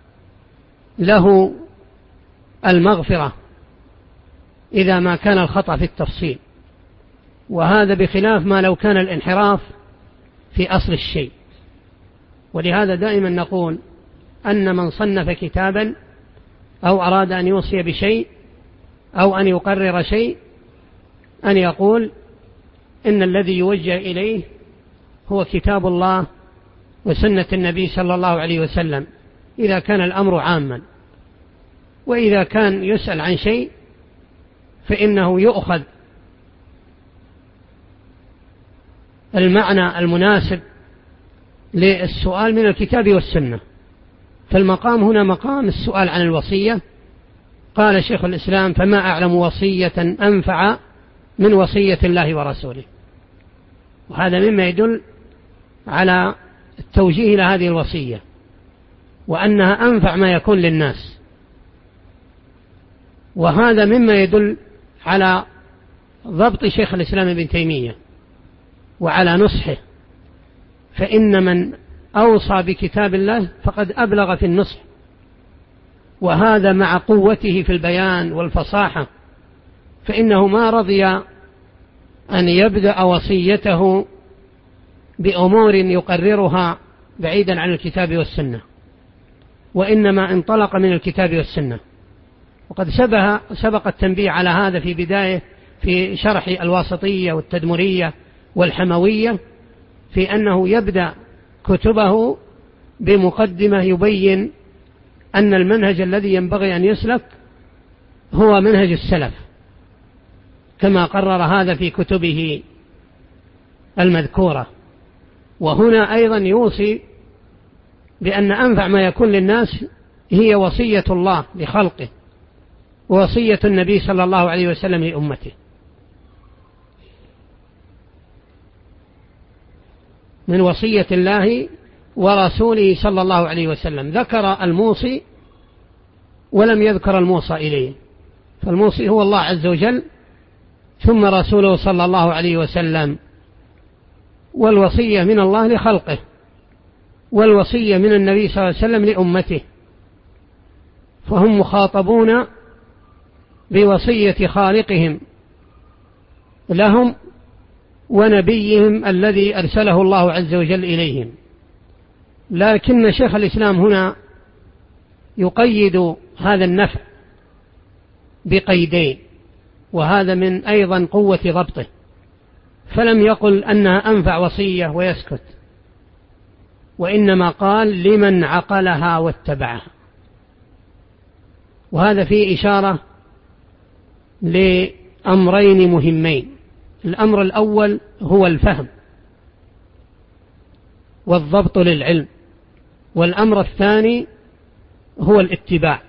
له المغفرة إذا ما كان الخطأ في التفصيل، وهذا بخلاف ما لو كان الانحراف في أصل الشيء. ولهذا دائما نقول أن من صنف كتابا أو أراد أن يوصي بشيء أو أن يقرر شيء أن يقول إن الذي يوجه إليه هو كتاب الله وسنة النبي صلى الله عليه وسلم إذا كان الأمر عاما. وإذا كان يسأل عن شيء فإنه يؤخذ المعنى المناسب للسؤال من الكتاب والسنة. فالمقام هنا مقام السؤال عن الوصية. قال شيخ الإسلام: فما أعلم وصية أنفع من وصية الله ورسوله. وهذا مما يدل على التوجيه إلى هذه الوصية، وأنها أنفع ما يكون للناس. وهذا مما يدل على ضبط شيخ الإسلام ابن تيمية وعلى نصحه، فإن من أوصى بكتاب الله فقد أبلغ في النصح، وهذا مع قوته في البيان والفصاحة، فإنه ما رضي أن يبدأ وصيته بأمور يقررها بعيدا عن الكتاب والسنة، وإنما انطلق من الكتاب والسنة. وقد سبق التنبيه على هذا في بداية في شرح الواسطية والتدمرية والحموية، في أنه يبدأ كتبه بمقدمة يبين أن المنهج الذي ينبغي أن يسلك هو منهج السلف، كما قرر هذا في كتبه المذكورة. وهنا أيضا يوصي بأن أنفع ما يكون للناس هي وصية الله لخلقه ووصية النبي صلى الله عليه وسلم لأمته. من وصية الله ورسوله صلى الله عليه وسلم. ذكر الموصي ولم يذكر الموصى إليه، فالموصي هو الله عز وجل ثم رسوله صلى الله عليه وسلم، والوصية من الله لخلقه، والوصية من النبي صلى الله عليه وسلم لأمته، فهم مخاطبون بوصية خالقهم لهم ونبيهم الذي أرسله الله عز وجل إليهم. لكن شيخ الإسلام هنا يقيد هذا النفع بقيدين، وهذا من أيضا قوة ضبطه، فلم يقل أنها أنفع وصية ويسكت، وإنما قال لمن عقلها واتبعها، وهذا فيه إشارة لأمرين مهمين. الأمر الأول هو الفهم والضبط للعلم، والأمر الثاني هو الاتباع.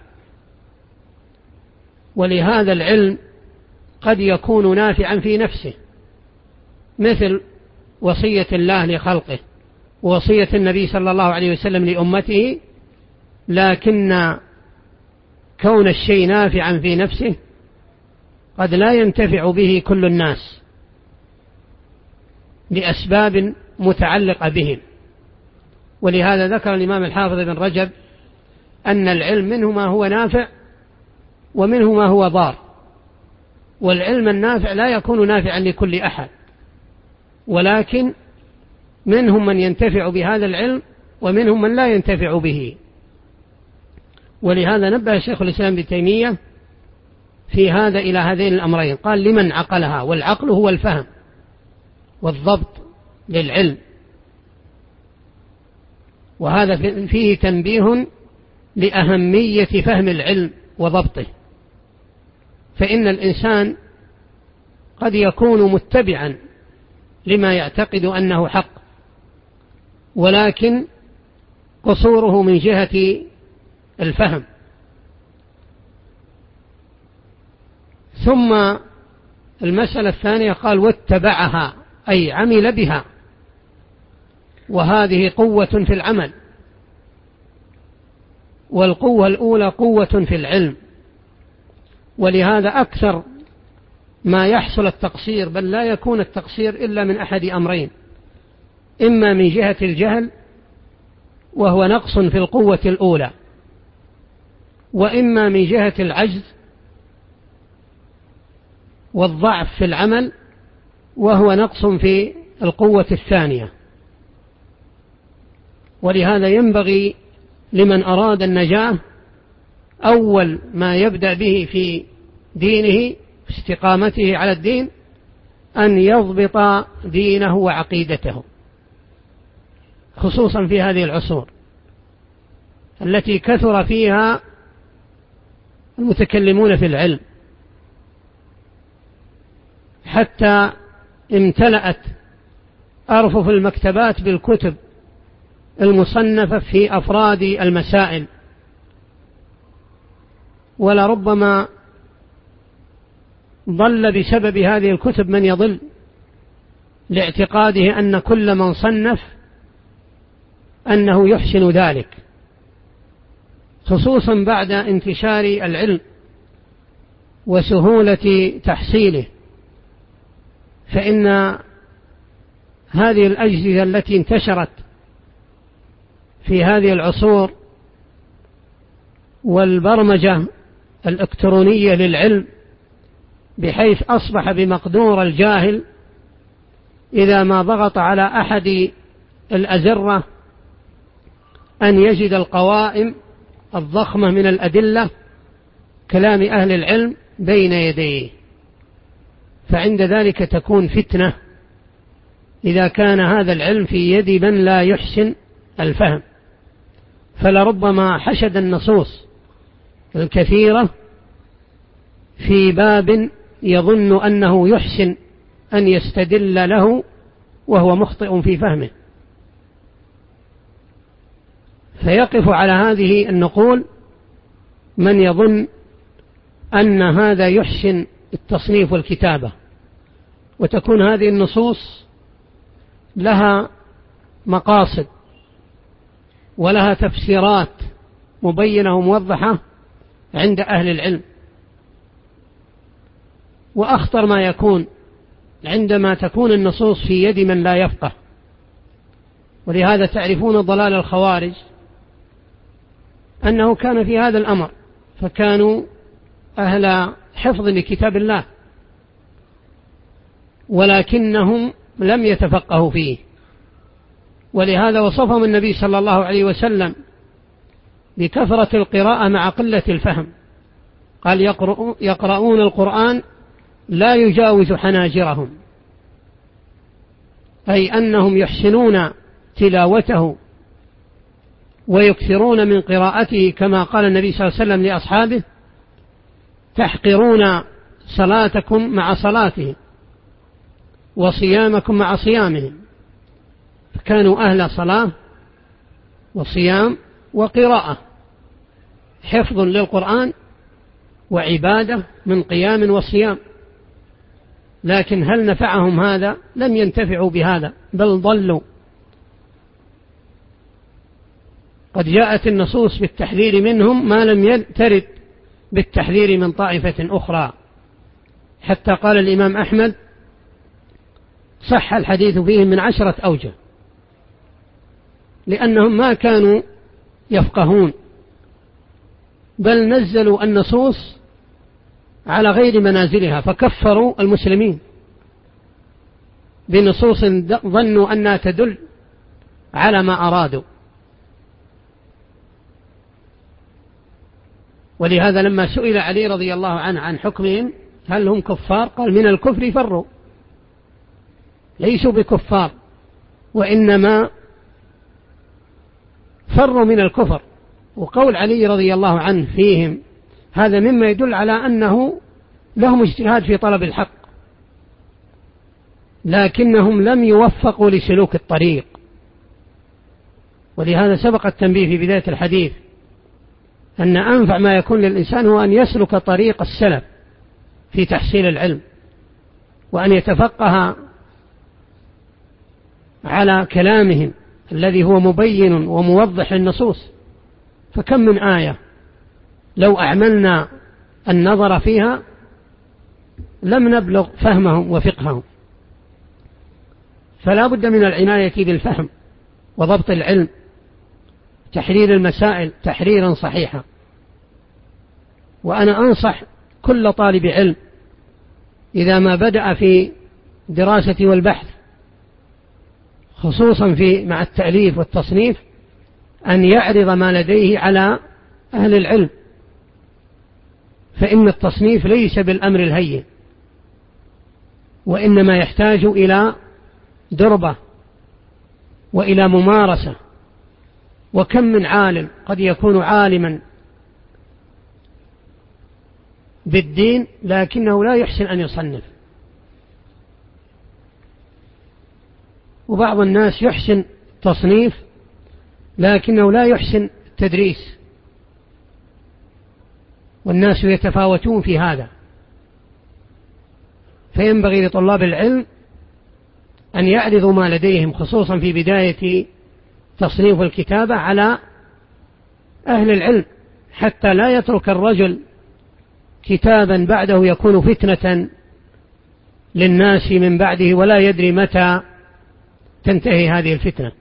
ولهذا العلم قد يكون نافعا في نفسه مثل وصية الله لخلقه ووصية النبي صلى الله عليه وسلم لأمته، لكن كون الشيء نافعا في نفسه قد لا ينتفع به كل الناس لأسباب متعلقة بهم. ولهذا ذكر الإمام الحافظ بن رجب أن العلم منه ما هو نافع ومنه ما هو ضار، والعلم النافع لا يكون نافعا لكل أحد، ولكن منهم من ينتفع بهذا العلم ومنهم من لا ينتفع به. ولهذا نبه شيخ الإسلام ابن تيمية في هذا إلى هذين الأمرين، قال لمن عقلها، والعقل هو الفهم والضبط للعلم، وهذا فيه تنبيه لأهمية فهم العلم وضبطه، فإن الإنسان قد يكون متبعا لما يعتقد أنه حق، ولكن قصوره من جهة الفهم. ثم المسألة الثانية قال واتبعها، أي عمل بها، وهذه قوة في العمل، والقوة الأولى قوة في العلم. ولهذا أكثر ما يحصل التقصير، بل لا يكون التقصير إلا من أحد أمرين: إما من جهة الجهل وهو نقص في القوة الأولى، وإما من جهة العجز والضعف في العمل وهو نقص في القوة الثانية. ولهذا ينبغي لمن أراد النجاة أول ما يبدأ به في دينه في استقامته على الدين أن يضبط دينه وعقيدته، خصوصا في هذه العصور التي كثر فيها المتكلمون في العلم، حتى امتلأت أرفف المكتبات بالكتب المصنفة في أفراد المسائل، ولربما ضل بسبب هذه الكتب من يضل لاعتقاده أن كل من صنف أنه يحسن ذلك، خصوصا بعد انتشار العلم وسهولة تحصيله. فإن هذه الأجهزة التي انتشرت في هذه العصور والبرمجة الإلكترونية للعلم، بحيث أصبح بمقدور الجاهل إذا ما ضغط على أحد الأزرة أن يجد القوائم الضخمة من الأدلة كلام أهل العلم بين يديه، فعند ذلك تكون فتنة إذا كان هذا العلم في يد من لا يحسن الفهم. فلربما حشد النصوص الكثيرة في باب يظن أنه يحسن أن يستدل له وهو مخطئ في فهمه، فيقف على هذه النقول من يظن أن هذا يحسن التصنيف والكتابة، وتكون هذه النصوص لها مقاصد ولها تفسيرات مبينة وموضحة عند أهل العلم. وأخطر ما يكون عندما تكون النصوص في يد من لا يفقه، ولهذا تعرفون ضلال الخوارج أنه كان في هذا الأمر، فكانوا أهل حفظ لكتاب الله ولكنهم لم يتفقهوا فيه، ولهذا وصفهم النبي صلى الله عليه وسلم بكثرة القراءة مع قلة الفهم. قال يقرؤون القرآن لا يجاوز حناجرهم، أي أنهم يحسنون تلاوته ويكثرون من قراءته، كما قال النبي صلى الله عليه وسلم لأصحابه تحقرون صلاتكم مع صلاتهم وصيامكم مع صيامهم. فكانوا أهل صلاة وصيام وقراءة، حفظ للقرآن وعبادة من قيام وصيام. لكن هل نفعهم هذا؟ لم ينتفعوا بهذا، بل ضلوا. قد جاءت النصوص بالتحذير منهم ما لم ترد بالتحذير من طائفة أخرى، حتى قال الإمام أحمد صح الحديث فيهم من 10 أوجه، لأنهم ما كانوا يفقهون، بل نزلوا النصوص على غير منازلها، فكفروا المسلمين بنصوص ظنوا أنها تدل على ما أرادوا. ولهذا لما سئل علي رضي الله عنه عن حكمهم هل هم كفار، قال من الكفر فروا، ليسوا بكفار، وإنما فروا من الكفر. وقول علي رضي الله عنه فيهم هذا مما يدل على أنه لهم اجتهاد في طلب الحق، لكنهم لم يوفقوا لسلوك الطريق. ولهذا سبق التنبيه في بداية الحديث أن أنفع ما يكون للإنسان هو أن يسلك طريق السلف في تحصيل العلم، وأن يتفقه على كلامهم الذي هو مبين وموضح للنصوص. فكم من آية لو أعملنا النظر فيها لم نبلغ فهمهم وفقههم. فلا بد من العناية بالفهم وضبط العلم، تحرير المسائل تحريرا صحيحا. وأنا أنصح كل طالب علم إذا ما بدأ في دراسة والبحث، خصوصا مع التأليف والتصنيف، أن يعرض ما لديه على أهل العلم، فإن التصنيف ليس بالأمر الهين، وإنما يحتاج إلى دربة وإلى ممارسة. وكم من عالم قد يكون عالما بالدين لكنه لا يحسن أن يصنف، وبعض الناس يحسن تصنيف لكنه لا يحسن التدريس، والناس يتفاوتون في هذا. فينبغي لطلاب العلم أن يعرضوا ما لديهم خصوصا في بداية تصنيف الكتابة على أهل العلم، حتى لا يترك الرجل كتابا بعده يكون فتنة للناس من بعده ولا يدري متى تنتهي هذه الفتنة.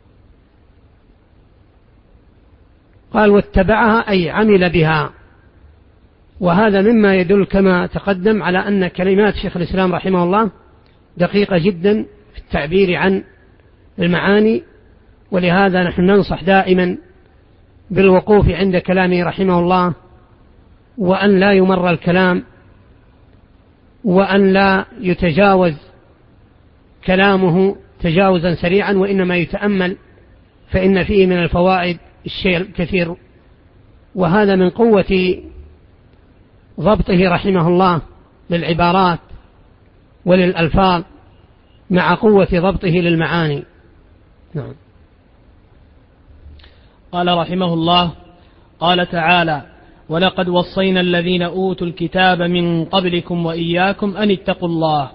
قال واتبعها أي عمل بها. وهذا مما يدل كما تقدم على أن كلمات شيخ الإسلام رحمه الله دقيقة جدا في التعبير عن المعاني، ولهذا نحن ننصح دائما بالوقوف عند كلامه رحمه الله، وأن لا يمر الكلام، وأن لا يتجاوز كلامه تجاوزا سريعا، وإنما يتأمل، فإن فيه من الفوائد الشيء الكثير. وهذا من قوة ضبطه رحمه الله للعبارات وللألفاظ مع قوة ضبطه للمعاني. نعم. قال رحمه الله: قال تعالى: ولقد وصينا الذين أوتوا الكتاب من قبلكم وإياكم أن اتقوا الله.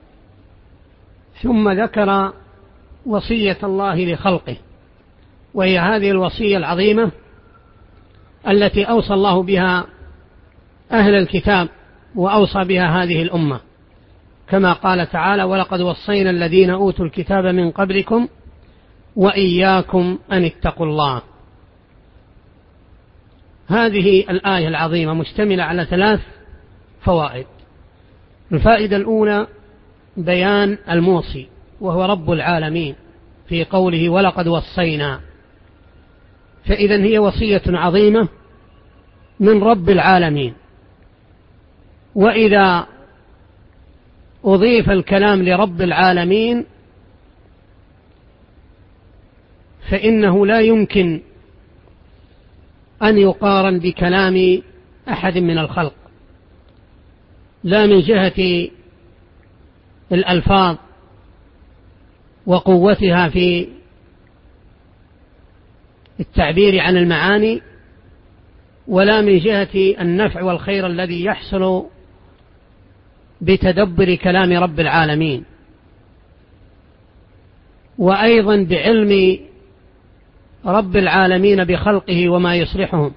ثم ذكر وصية الله لخلقه، وهي هذه الوصية العظيمة التي أوصى الله بها أهل الكتاب وأوصى بها هذه الأمة، كما قال تعالى: ولقد وصينا الذين أوتوا الكتاب من قبلكم وإياكم أن اتقوا الله. هذه الآية العظيمة مشتملة على 3 فوائد. الفائدة الأولى بيان الموصي وهو رب العالمين في قوله ولقد وصينا، فإذا هي وصية عظيمة من رب العالمين. وإذا أضيف الكلام لرب العالمين فإنه لا يمكن أن يقارن بكلام أحد من الخلق، لا من جهة الألفاظ وقوتها في التعبير عن المعاني، ولا من جهة النفع والخير الذي يحصل بتدبر كلام رب العالمين، وأيضا بعلم رب العالمين بخلقه وما يصلحهم.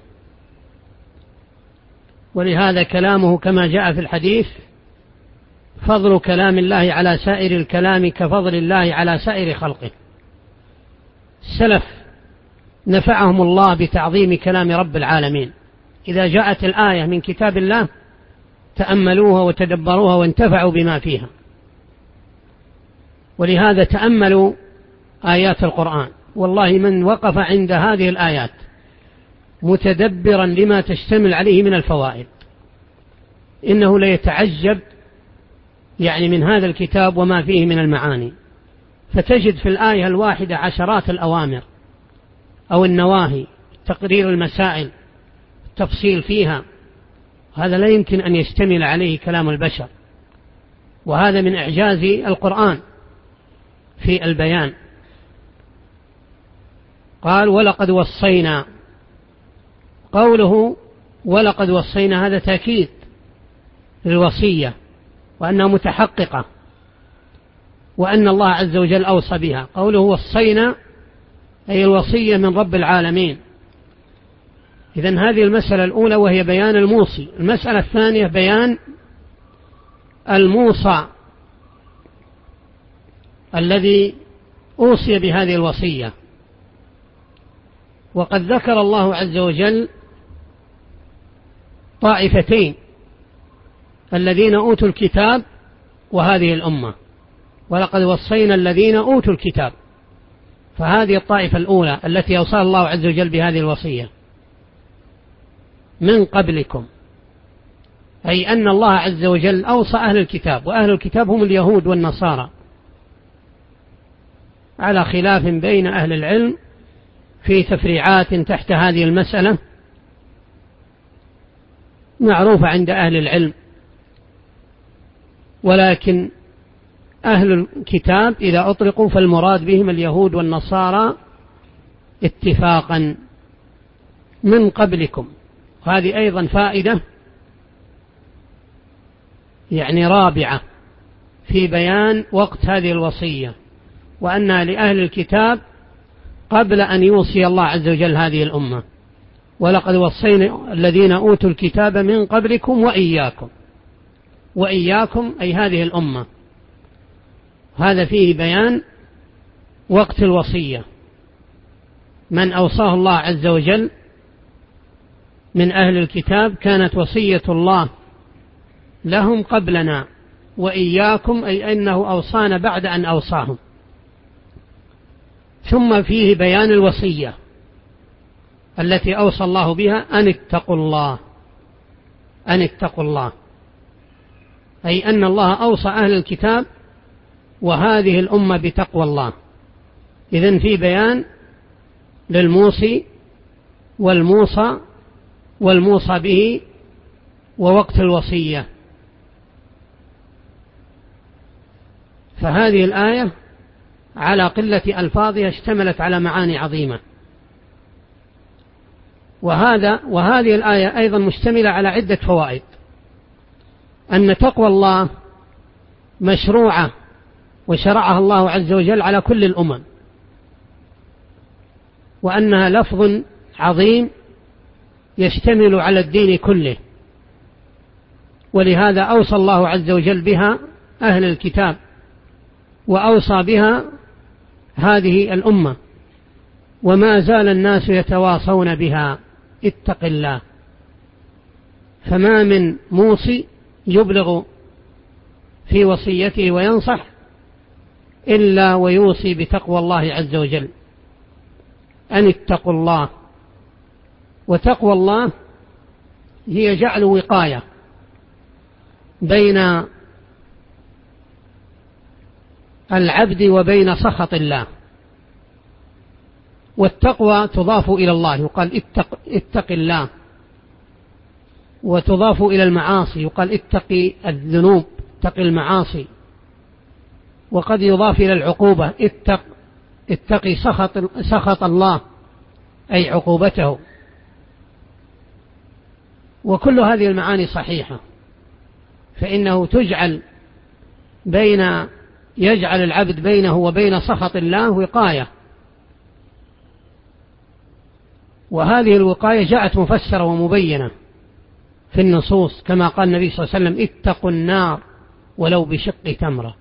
ولهذا كلامه كما جاء في الحديث: فضل كلام الله على سائر الكلام كفضل الله على سائر خلقه. السلف نفعهم الله بتعظيم كلام رب العالمين، إذا جاءت الآية من كتاب الله تأملوها وتدبروها وانتفعوا بما فيها. ولهذا تأملوا آيات القرآن، والله من وقف عند هذه الآيات متدبرا لما تشتمل عليه من الفوائد إنه ليتعجب من هذا الكتاب وما فيه من المعاني. فتجد في الآية الواحدة عشرات الأوامر أو النواهي، تقرير المسائل، التفصيل فيها. هذا لا يمكن أن يشتمل عليه كلام البشر، وهذا من إعجاز القرآن في البيان. قال: ولقد وصينا. قوله ولقد وصينا هذا تأكيد للوصية وأنها متحققة، وأن الله عز وجل أوصى بها. قوله وصينا أي الوصية من رب العالمين. إذن هذه المسألة الأولى وهي بيان الموصي. المسألة الثانية بيان الموصى الذي أوصي بهذه الوصية. وقد ذكر الله عز وجل طائفتين: الذين أوتوا الكتاب وهذه الأمة. ولقد وصينا الذين أوتوا الكتاب، فهذه الطائفة الأولى التي أوصى الله عز وجل بهذه الوصية من قبلكم، أي أن الله عز وجل أوصى أهل الكتاب، وأهل الكتاب هم اليهود والنصارى، على خلاف بين أهل العلم في تفريعات تحت هذه المسألة معروفة عند أهل العلم. ولكن أهل الكتاب إذا أطلقوا فالمراد بهم اليهود والنصارى اتفاقا من قبلكم. هذه أيضا فائدة رابعة في بيان وقت هذه الوصية، وأنها لأهل الكتاب قبل أن يوصي الله عز وجل هذه الأمة. ولقد وصينا الذين أوتوا الكتاب من قبلكم وإياكم. وإياكم أي هذه الأمة. هذا فيه بيان وقت الوصية. من أوصاه الله عز وجل من أهل الكتاب كانت وصية الله لهم قبلنا، وإياكم أي أنه أوصانا بعد أن أوصاهم. ثم فيه بيان الوصية التي أوصى الله بها: أن اتقوا الله. أن اتقوا الله أي أن الله أوصى أهل الكتاب وهذه الأمة بتقوى الله. إذن في بيان للموصي والموصى والموصى به ووقت الوصية. فهذه الآية على قلة ألفاظها اشتملت على معاني عظيمة، وهذه الآية أيضا مشتملة على عدة فوائد: أن تقوى الله مشروعة وشرعها الله عز وجل على كل الأمم، وأنها لفظ عظيم يشتمل على الدين كله، ولهذا أوصى الله عز وجل بها أهل الكتاب، وأوصى بها هذه الأمة، وما زال الناس يتواصون بها: اتق الله. فما من موصي يبلغ في وصيته وينصح إلا ويوصي بتقوى الله عز وجل، أن اتقوا الله. وتقوى الله هي جعل وقاية بين العبد وبين سخط الله. والتقوى تضاف إلى الله، يقال اتق الله، وتضاف إلى المعاصي، يقال اتقي الذنوب، اتقي المعاصي. وقد يضاف إلى العقوبة، اتقي سخط الله، أي عقوبته. وكل هذه المعاني صحيحة، فإنه يجعل العبد بينه وبين سخط الله وقاية، وهذه الوقاية جاءت مفسرة ومبينة في النصوص، كما قال النبي صلى الله عليه وسلم: اتقوا النار ولو بشق تمرة.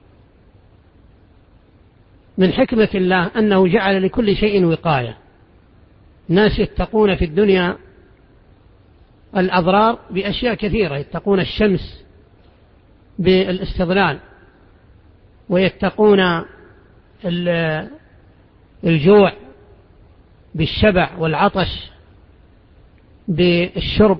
من حكمة الله أنه جعل لكل شيء وقاية. الناس يتقون في الدنيا الأضرار بأشياء كثيرة، يتقون الشمس بالاستظلال، ويتقون الجوع بالشبع، والعطش بالشرب،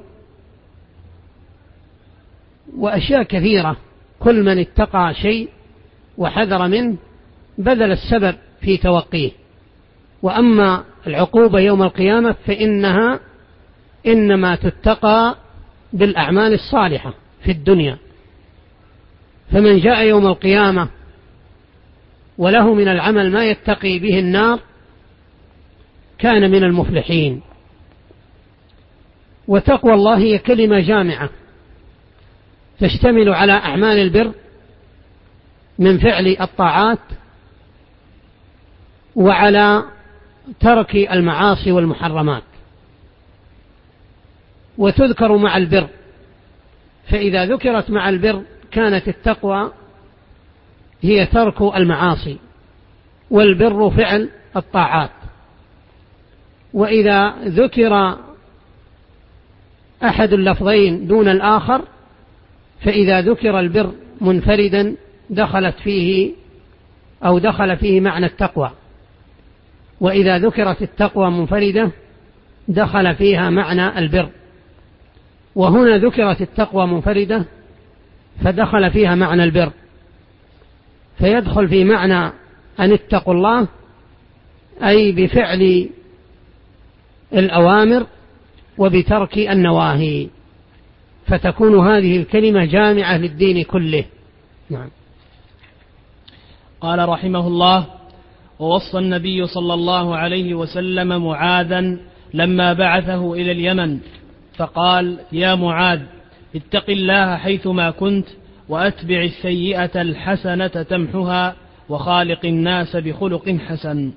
وأشياء كثيرة. كل من اتقى شيء وحذر منه بذل السبب في توقيه. وأما العقوبة يوم القيامة فإنها إنما تتقى بالأعمال الصالحة في الدنيا. فمن جاء يوم القيامة وله من العمل ما يتقي به النار كان من المفلحين. وتقوى الله هي كلمة جامعة تشتمل على أعمال البر من فعل الطاعات، وعلى ترك المعاصي والمحرمات، وتذكر مع البر. فإذا ذكرت مع البر كانت التقوى هي ترك المعاصي، والبر فعل الطاعات. وإذا ذكر أحد اللفظين دون الآخر، فإذا ذكر البر منفردا دخل فيه معنى التقوى، وإذا ذكرت التقوى منفردة دخل فيها معنى البر. وهنا ذكرت التقوى منفردة فدخل فيها معنى البر، فيدخل في معنى أن اتقوا الله أي بفعل الأوامر وبترك النواهي، فتكون هذه الكلمة جامعة للدين كله. نعم. قال رحمه الله: ووصى النبي صلى الله عليه وسلم معاذا لما بعثه إلى اليمن فقال: يا معاذ، اتق الله حيثما كنت، وأتبع السيئة الحسنة تمحها، وخالق الناس بخلق حسن.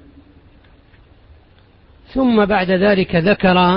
ثم بعد ذلك ذكر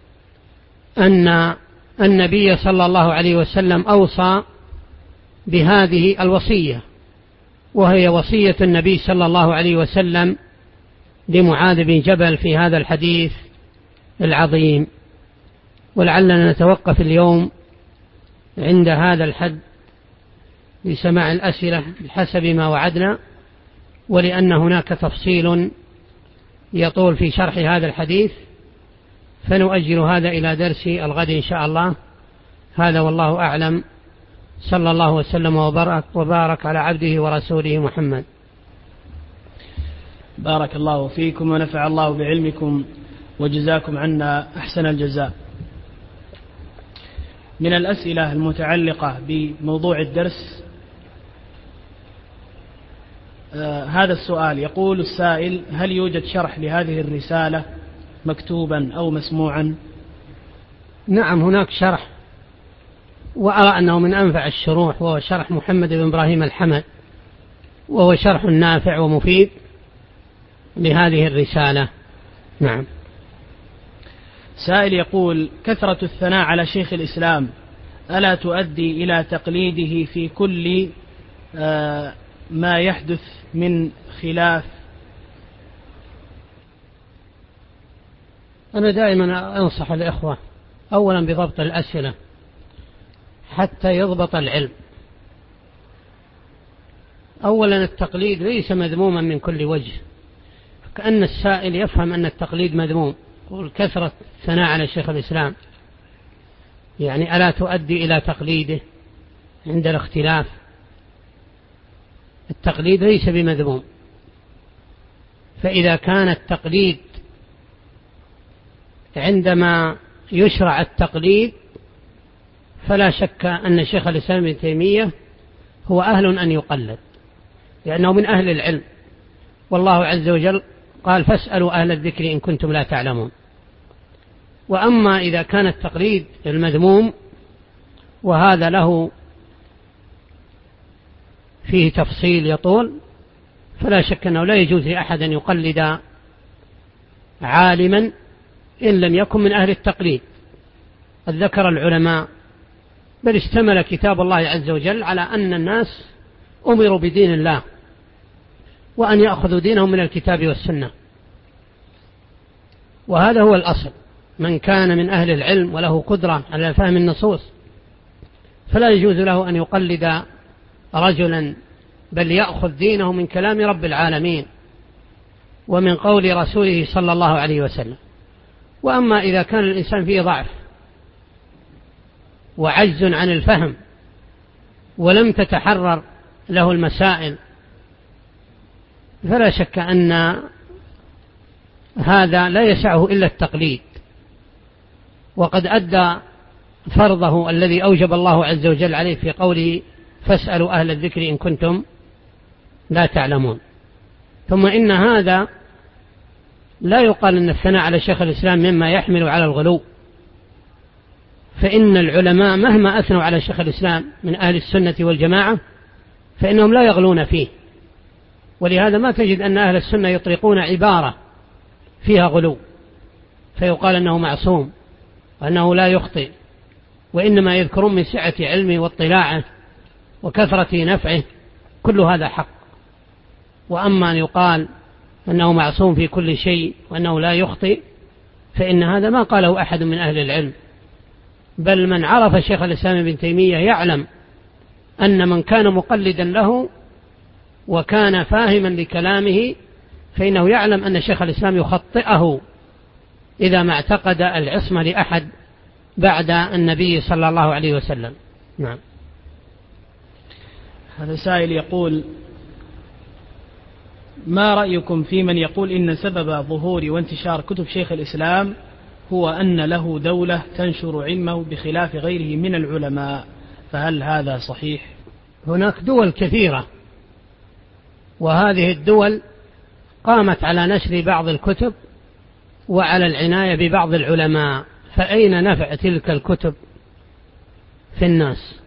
أن النبي صلى الله عليه وسلم أوصى بهذه الوصية، وهي وصية النبي صلى الله عليه وسلم لمعاذ بن جبل في هذا الحديث العظيم. ولعلنا نتوقف اليوم عند هذا الحد لسماع الأسئلة بحسب ما وعدنا، ولأن هناك تفصيل يطول في شرح هذا الحديث، فنؤجل هذا إلى درس الغد إن شاء الله. هذا والله أعلم، صلى الله وسلم وبارك على عبده ورسوله محمد. بارك الله فيكم ونفع الله بعلمكم وجزاكم عنا أحسن الجزاء. من الأسئلة المتعلقة بموضوع الدرس هذا السؤال. يقول السائل: هل يوجد شرح لهذه الرسالة مكتوبا أو مسموعا؟ نعم هناك شرح، وأرى أنه من أنفع الشروح، وهو شرح محمد بن إبراهيم الحمد، وهو شرح نافع ومفيد لهذه الرسالة. نعم. سائل يقول: كثرة الثناء على شيخ الإسلام ألا تؤدي إلى تقليده في كل ما يحدث من خلاف؟ أنا دائما أنصح الإخوة أولا بضبط الأسئلة حتى يضبط العلم. أولا التقليد ليس مذموما من كل وجه، كأن السائل يفهم أن التقليد مذموم، والكثرة الثناء على شيخ الإسلام يعني ألا تؤدي إلى تقليده عند الاختلاف. التقليد ليس بمذموم، فإذا كان التقليد عندما يشرع التقليد فلا شك أن شيخ الإسلام ابن تيمية هو أهل أن يقلد، لأنه من أهل العلم، والله عز وجل قال: فاسألوا أهل الذكر إن كنتم لا تعلمون. وأما إذا كان التقليد المذموم وهذا له فيه تفصيل يطول، فلا شك أنه لا يجوز لأحد أن يقلد عالما إن لم يكن من أهل التقليد. قد ذكر العلماء بل اشتمل كتاب الله عز وجل على أن الناس أمروا بدين الله وأن يأخذوا دينهم من الكتاب والسنة، وهذا هو الأصل. من كان من أهل العلم وله قدرة على فهم النصوص فلا يجوز له أن يقلد رجلا، بل يأخذ دينه من كلام رب العالمين ومن قول رسوله صلى الله عليه وسلم. وأما إذا كان الإنسان فيه ضعف وعجز عن الفهم ولم تتحرر له المسائل فلا شك أن هذا لا يسعه إلا التقليد، وقد أدى فرضه الذي أوجب الله عز وجل عليه في قوله: فاسألوا أهل الذكر إن كنتم لا تعلمون. ثم إن هذا لا يقال أن الثناء على شيخ الإسلام مما يحمل على الغلو، فإن العلماء مهما أثنوا على شيخ الإسلام من أهل السنة والجماعة فإنهم لا يغلون فيه، ولهذا ما تجد أن أهل السنة يطلقون عبارة فيها غلو فيقال أنه معصوم وأنه لا يخطئ، وإنما يذكرون من سعة علمه واطلاعه وكثرة نفعه، كل هذا حق. وأما أن يقال أنه معصوم في كل شيء وأنه لا يخطئ فإن هذا ما قاله أحد من أهل العلم، بل من عرف شيخ الإسلام ابن تيمية يعلم أن من كان مقلدا له وكان فاهما لكلامه فإنه يعلم أن شيخ الإسلام يخطئه إذا ما اعتقد العصمة لأحد بعد النبي صلى الله عليه وسلم. نعم. هذا سائل يقول: ما رأيكم في من يقول إن سبب ظهور وانتشار كتب شيخ الإسلام هو أن له دولة تنشر علمه بخلاف غيره من العلماء، فهل هذا صحيح؟ هناك دول كثيرة، وهذه الدول قامت على نشر بعض الكتب وعلى العناية ببعض العلماء، فأين نفع تلك الكتب في الناس؟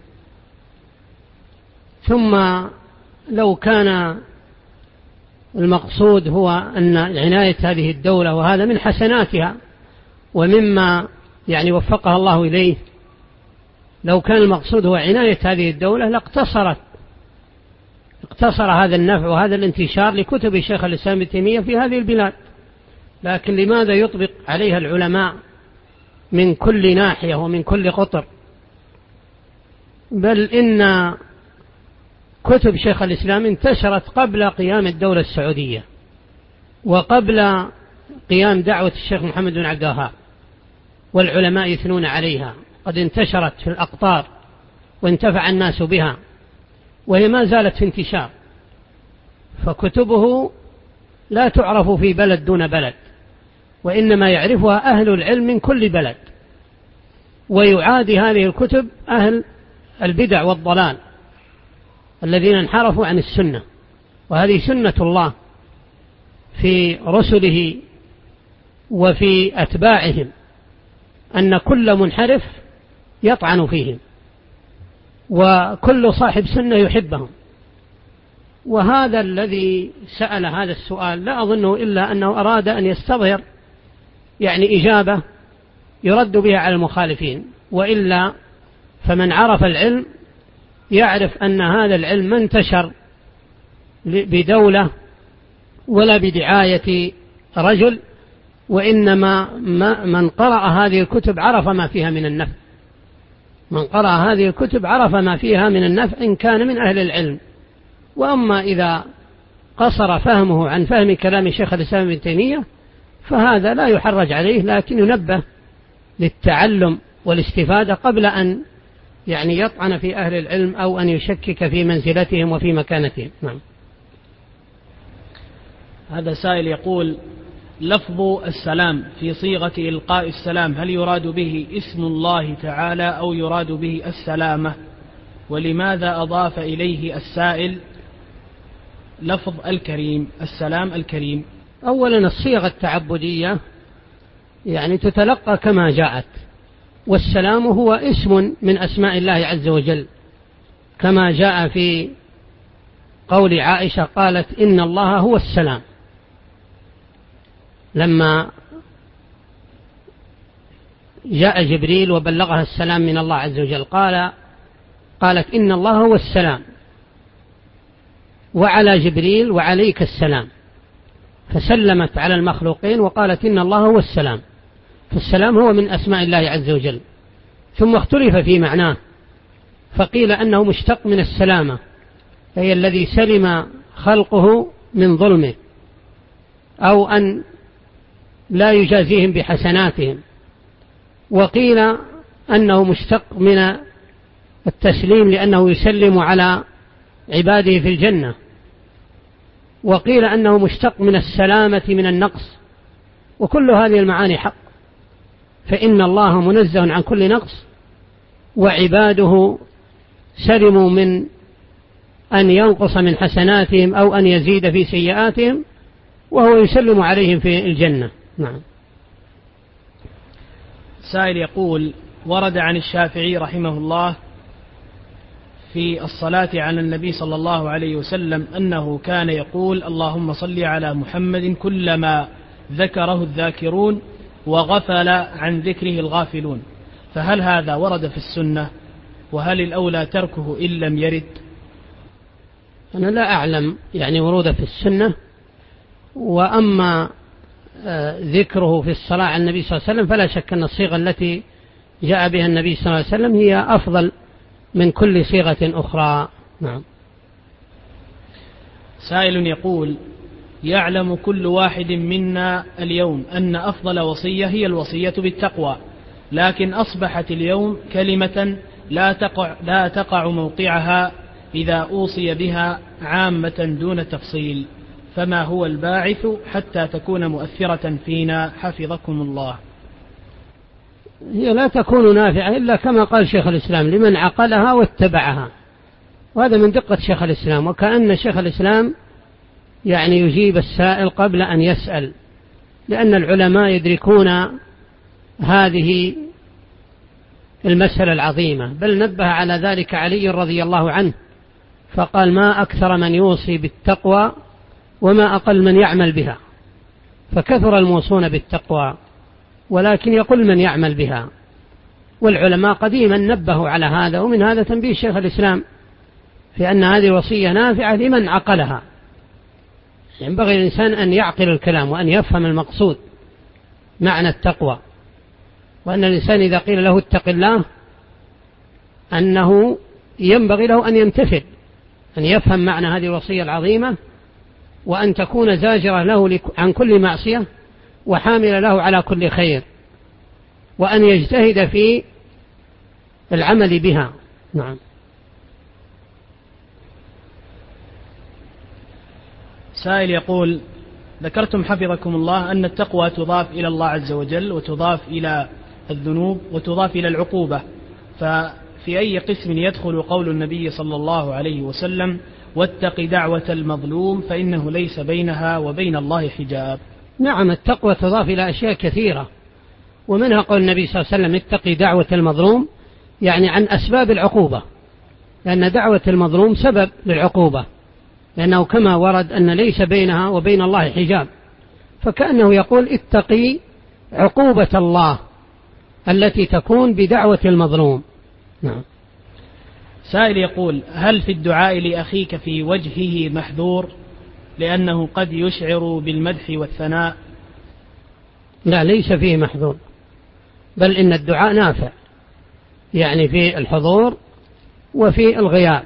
ثم لو كان المقصود هو أن عناية هذه الدولة، وهذا من حسناتها ومما يعني وفقها الله إليه، لو كان المقصود هو عناية هذه الدولة اقتصر هذا النفع وهذا الانتشار لكتب شيخ الإسلام ابن تيمية في هذه البلاد. لكن لماذا يطبق عليها العلماء من كل ناحية ومن كل قطر؟ بل إن كتب شيخ الإسلام انتشرت قبل قيام الدولة السعودية وقبل قيام دعوة الشيخ محمد بن عبد الوهاب، والعلماء يثنون عليها، قد انتشرت في الأقطار وانتفع الناس بها، وهي ما زالت في انتشار. فكتبه لا تعرف في بلد دون بلد، وإنما يعرفها أهل العلم من كل بلد، ويعادي هذه الكتب أهل البدع والضلال الذين انحرفوا عن السنة. وهذه سنة الله في رسله وفي أتباعهم، أن كل منحرف يطعن فيهم، وكل صاحب سنة يحبهم. وهذا الذي سأل هذا السؤال لا أظنه إلا أنه أراد أن يستظهر يعني إجابة يرد بها على المخالفين، وإلا فمن عرف العلم يعرف أن هذا العلم ما انتشر بدولة ولا بدعاية رجل، وإنما من قرأ هذه الكتب عرف ما فيها من النفع. من قرأ هذه الكتب عرف ما فيها من النفع إن كان من أهل العلم. وأما إذا قصر فهمه عن فهم كلام شيخ الإسلام ابن تيمية فهذا لا يحرج عليه، لكن ينبه للتعلم والاستفادة قبل أن يعني يطعن في أهل العلم أو أن يشكك في منزلتهم وفي مكانتهم. نعم. هذا سائل يقول: لفظ السلام في صيغة إلقاء السلام هل يراد به اسم الله تعالى أو يراد به السلامة؟ ولماذا أضاف إليه السائل لفظ الكريم، السلام الكريم؟ أولا الصيغة التعبدية يعني تتلقى كما جاءت، والسلام هو اسم من أسماء الله عز وجل، كما جاء في قول عائشة قالت: إن الله هو السلام. لما جاء جبريل وبلغها السلام من الله عز وجل قالت: إن الله هو السلام، وعلى جبريل وعليك السلام، فسلمت على المخلوقين وقالت: إن الله هو السلام. فالسلام هو من أسماء الله عز وجل. ثم اختلف في معناه، فقيل أنه مشتق من السلامة، هي الذي سلم خلقه من ظلمه، أو أن لا يجازيهم بحسناتهم. وقيل أنه مشتق من التسليم لأنه يسلم على عباده في الجنة. وقيل أنه مشتق من السلامة من النقص. وكل هذه المعاني حق، فإن الله منزه عن كل نقص، وعباده سلموا من أن ينقص من حسناتهم أو أن يزيد في سيئاتهم، وهو يسلم عليهم في الجنة. نعم. سائل يقول: ورد عن الشافعي رحمه الله في الصلاة على النبي صلى الله عليه وسلم أنه كان يقول: اللهم صل على محمد كلما ذكره الذاكرون وغفل عن ذكره الغافلون، فهل هذا ورد في السنة؟ وهل الأولى تركه إن لم يرد؟ أنا لا أعلم يعني ورود في السنة. وأما ذكره في الصلاة على النبي صلى الله عليه وسلم فلا شك أن الصيغة التي جاء بها النبي صلى الله عليه وسلم هي أفضل من كل صيغة أخرى. نعم. سائل يقول: يعلم كل واحد منا اليوم أن أفضل وصية هي الوصية بالتقوى، لكن أصبحت اليوم كلمة لا تقع موقعها إذا أوصي بها عامة دون تفصيل، فما هو الباعث حتى تكون مؤثرة فينا حفظكم الله؟ هي لا تكون نافعة إلا كما قال شيخ الإسلام: لمن عقلها واتبعها. وهذا من دقة شيخ الإسلام، وكأن شيخ الإسلام يعني يجيب السائل قبل أن يسأل، لأن العلماء يدركون هذه المسألة العظيمة. بل نبه على ذلك علي رضي الله عنه فقال: ما أكثر من يوصي بالتقوى وما أقل من يعمل بها. فكثر الموصون بالتقوى، ولكن يقل من يعمل بها. والعلماء قديما نبهوا على هذا، ومن هذا تنبيه شيخ الإسلام في أن هذه الوصية نافعة لمن عقلها. ينبغي الإنسان أن يعقل الكلام وأن يفهم المقصود معنى التقوى، وأن الإنسان إذا قيل له اتق الله أنه ينبغي له أن يمتثل، أن يفهم معنى هذه الوصية العظيمة، وأن تكون زاجرة له عن كل معصية وحاملة له على كل خير، وأن يجتهد في العمل بها. نعم. سائل يقول: ذكرتم حفظكم الله أن التقوى تضاف إلى الله عز وجل، وتضاف إلى الذنوب، وتضاف إلى العقوبة، ففي أي قسم يدخل قول النبي صلى الله عليه وسلم: واتق دعوة المظلوم فإنه ليس بينها وبين الله حجاب؟ نعم، التقوى تضاف إلى أشياء كثيرة، ومنها قول النبي صلى الله عليه وسلم اتقي دعوة المظلوم، يعني عن أسباب العقوبة، لأن دعوة المظلوم سبب للعقوبة، لأنه كما ورد أن ليس بينها وبين الله حجاب، فكأنه يقول اتقي عقوبة الله التي تكون بدعوة المظلوم. نعم. سائل يقول: هل في الدعاء لأخيك في وجهه محذور لأنه قد يشعر بالمدح والثناء؟ لا، ليس فيه محذور، بل إن الدعاء نافع، يعني في الحضور وفي الغياب،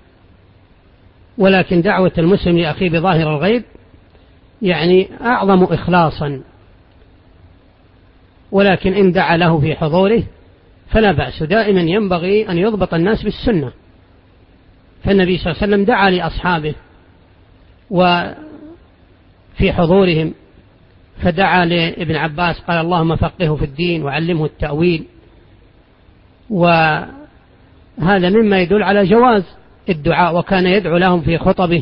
ولكن دعوة المسلم لأخيه بظاهر الغيب يعني أعظم إخلاصا، ولكن إن دعا له في حضوره فلا بأس. دائما ينبغي أن يضبط الناس بالسنة، فالنبي صلى الله عليه وسلم دعا لأصحابه وفي حضورهم، فدعا لابن عباس قال اللهم فقهه في الدين وعلمه التأويل، وهذا مما يدل على جواز الدعاء، وكان يدعو لهم في خطبه،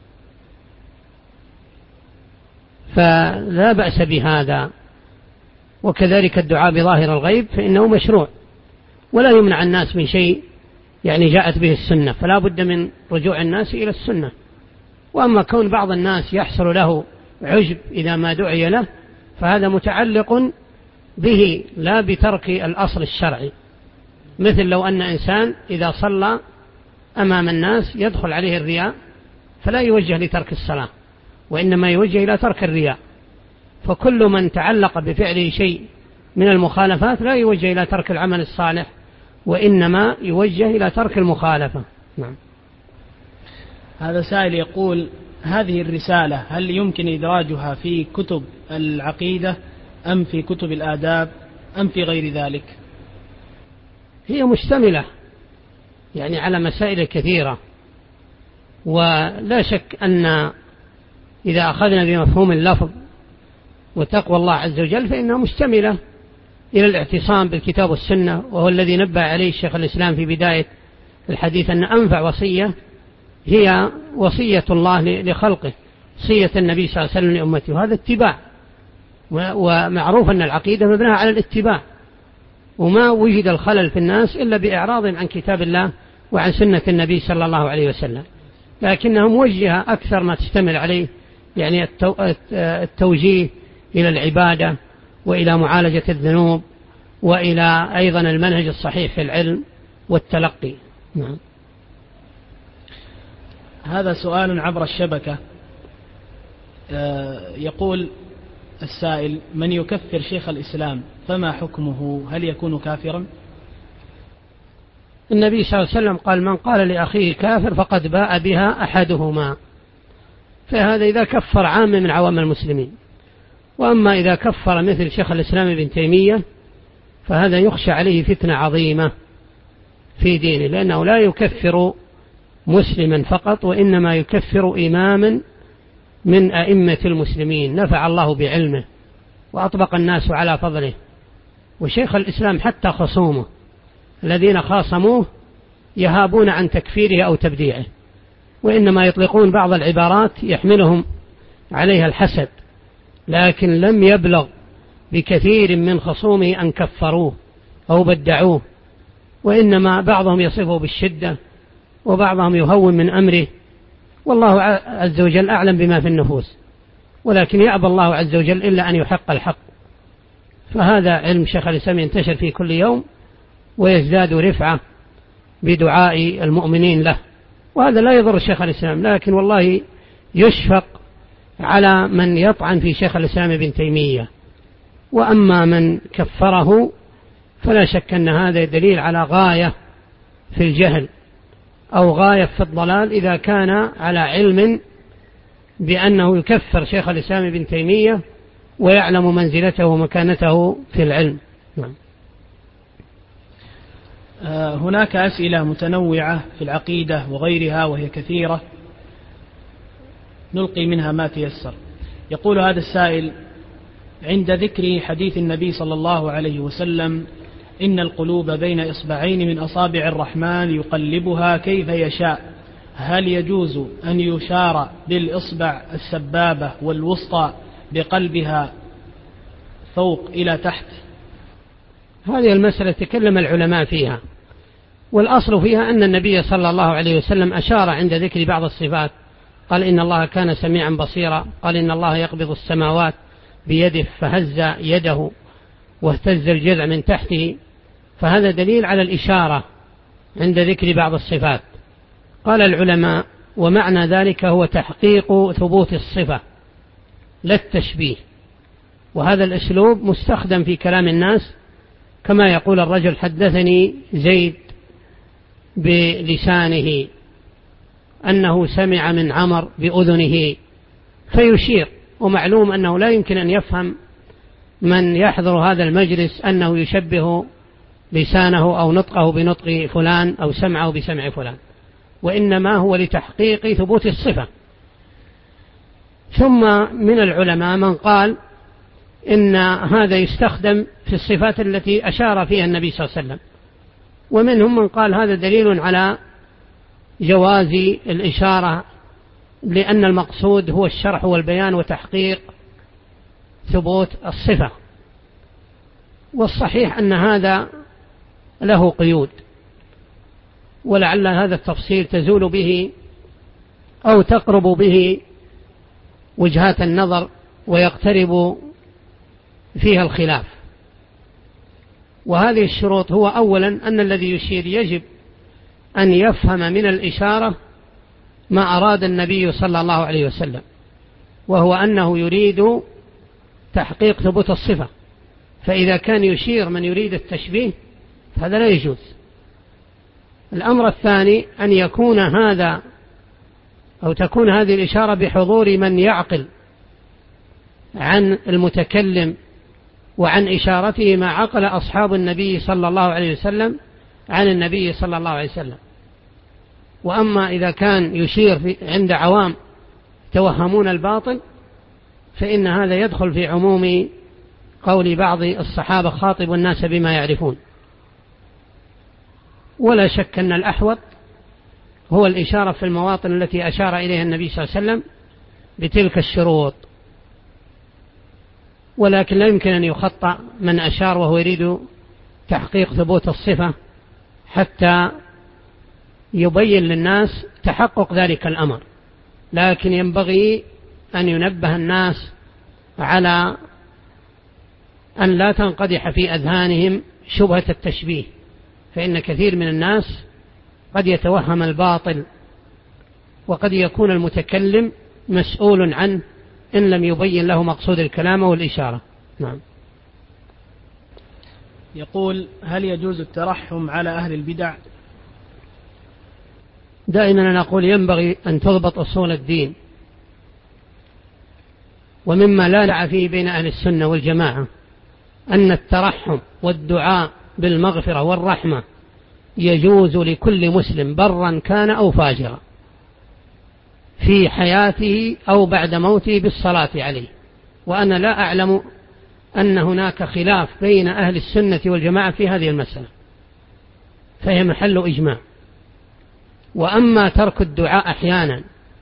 فلا بأس بهذا. وكذلك الدعاء بظاهر الغيب فإنه مشروع، ولا يمنع الناس من شيء يعني جاءت به السنة، فلا بد من رجوع الناس إلى السنة. وأما كون بعض الناس يحصل له عجب إذا ما دعي له فهذا متعلق به لا بترك الأصل الشرعي، مثل لو أن إنسان إذا صلى أمام الناس يدخل عليه الرياء فلا يوجه لترك الصلاة، وإنما يوجه إلى ترك الرياء، فكل من تعلق بفعله شيء من المخالفات لا يوجه إلى ترك العمل الصالح، وإنما يوجه إلى ترك المخالفة. نعم. هذا سائل يقول: هذه الرسالة هل يمكن إدراجها في كتب العقيدة أم في كتب الآداب أم في غير ذلك؟ هي مشتملة يعني على مسائل كثيرة، ولا شك أن إذا أخذنا بمفهوم اللفظ وتقوى الله عز وجل فإنها مشتملة إلى الاعتصام بالكتاب والسنة، وهو الذي نبه عليه الشيخ الإسلام في بداية الحديث أن أنفع وصية هي وصية الله لخلقه، وصية النبي صلى الله عليه وسلم لأمته، وهذا اتباع، ومعروف أن العقيدة مبناها على الاتباع، وما وجد الخلل في الناس إلا بإعراضهم عن كتاب الله وعن سنة النبي صلى الله عليه وسلم، لكنها موجهة أكثر ما تشتمل عليه يعني التوجيه إلى العبادة وإلى معالجة الذنوب وإلى أيضا المنهج الصحيح في العلم والتلقي. نعم. هذا سؤال عبر الشبكة، يقول السائل: من يكفر شيخ الإسلام فما حكمه؟ هل يكون كافرا؟ النبي صلى الله عليه وسلم قال: من قال لأخيه كافر فقد باء بها أحدهما، فهذا إذا كفر عام من عوام المسلمين. وأما إذا كفر مثل شيخ الإسلام ابن تيمية فهذا يخشى عليه فتنة عظيمة في دينه، لأنه لا يكفر مسلما فقط، وإنما يكفر إماما من أئمة المسلمين نفع الله بعلمه وأطبق الناس على فضله. وشيخ الإسلام حتى خصومه الذين خاصموه يهابون عن تكفيره أو تبديعه، وإنما يطلقون بعض العبارات يحملهم عليها الحسد، لكن لم يبلغ بكثير من خصومه أن كفروه أو بدعوه، وإنما بعضهم يصفه بالشدة وبعضهم يهون من أمره، والله عز وجل أعلم بما في النفوس، ولكن يأبى الله عز وجل إلا أن يحق الحق. فهذا علم شيخ الإسلام ينتشر في كل يوم ويزداد رفعة بدعاء المؤمنين له، وهذا لا يضر شيخ الإسلام، لكن والله يشفق على من يطعن في شيخ الإسلام ابن تيمية. وأما من كفره فلا شك أن هذا دليل على غاية في الجهل أو غاية في الضلال، إذا كان على علم بأنه يكفر شيخ الإسلام ابن تيمية ويعلم منزلته ومكانته في العلم. نعم. هناك أسئلة متنوعة في العقيدة وغيرها وهي كثيرة، نلقي منها ما تيسر. يقول هذا السائل: عند ذكر حديث النبي صلى الله عليه وسلم إن القلوب بين إصبعين من أصابع الرحمن يقلبها كيف يشاء، هل يجوز أن يشار بالإصبع السبابة والوسطى بقلبها فوق إلى تحت؟ هذه المسألة تكلم العلماء فيها، والأصل فيها أن النبي صلى الله عليه وسلم أشار عند ذكر بعض الصفات، قال إن الله كان سميعا بصيرا، قال إن الله يقبض السماوات بيده فهز يده واهتز الجذع من تحته، فهذا دليل على الإشارة عند ذكر بعض الصفات. قال العلماء ومعنى ذلك هو تحقيق ثبوت الصفة لا التشبيه، وهذا الأسلوب مستخدم في كلام الناس، كما يقول الرجل حدثني زيد بلسانه أنه سمع من عمر بأذنه، فيشير، ومعلوم أنه لا يمكن أن يفهم من يحضر هذا المجلس أنه يشبه لسانه أو نطقه بنطق فلان أو سمعه بسمع فلان، وإنما هو لتحقيق ثبوت الصفة. ثم من العلماء من قال إن هذا يستخدم في الصفات التي أشار فيها النبي صلى الله عليه وسلم، ومنهم من قال هذا دليل على جواز الإشارة، لأن المقصود هو الشرح والبيان وتحقيق ثبوت الصفة. والصحيح أن هذا له قيود، ولعل هذا التفصيل تزول به أو تقرب به وجهات النظر ويقترب فيها الخلاف. وهذه الشروط هو أولا أن الذي يشير يجب أن يفهم من الإشارة ما أراد النبي صلى الله عليه وسلم، وهو أنه يريد تحقيق ثبوت الصفة، فإذا كان يشير من يريد التشبيه فهذا لا يجوز. الأمر الثاني أن يكون هذا أو تكون هذه الإشارة بحضور من يعقل عن المتكلم وعن إشارته ما عقل أصحاب النبي صلى الله عليه وسلم عن النبي صلى الله عليه وسلم. وأما إذا كان يشير عند عوام توهمون الباطل فإن هذا يدخل في عموم قول بعض الصحابة خاطبوا الناس بما يعرفون. ولا شك أن الأحوط هو الإشارة في المواطن التي أشار إليها النبي صلى الله عليه وسلم بتلك الشروط، ولكن لا يمكن أن يخطأ من أشار وهو يريد تحقيق ثبوت الصفة حتى يبين للناس تحقق ذلك الأمر، لكن ينبغي أن ينبه الناس على أن لا تنقدح في أذهانهم شبهة التشبيه، فإن كثير من الناس قد يتوهم الباطل، وقد يكون المتكلم مسؤول عنه إن لم يبين له مقصود الكلام والإشارة. نعم. يقول: هل يجوز الترحم على أهل البدع؟ دائما نقول ينبغي أن تضبط أصول الدين، ومما لا نع فيه بين أهل السنة والجماعة أن الترحم والدعاء بالمغفرة والرحمة يجوز لكل مسلم برا كان أو فاجرا في حياته أو بعد موته بالصلاة عليه. وأنا لا أعلم أن هناك خلاف بين أهل السنة والجماعة في هذه المسألة، فهي محل إجماع. وأما ترك الدعاء أحيانا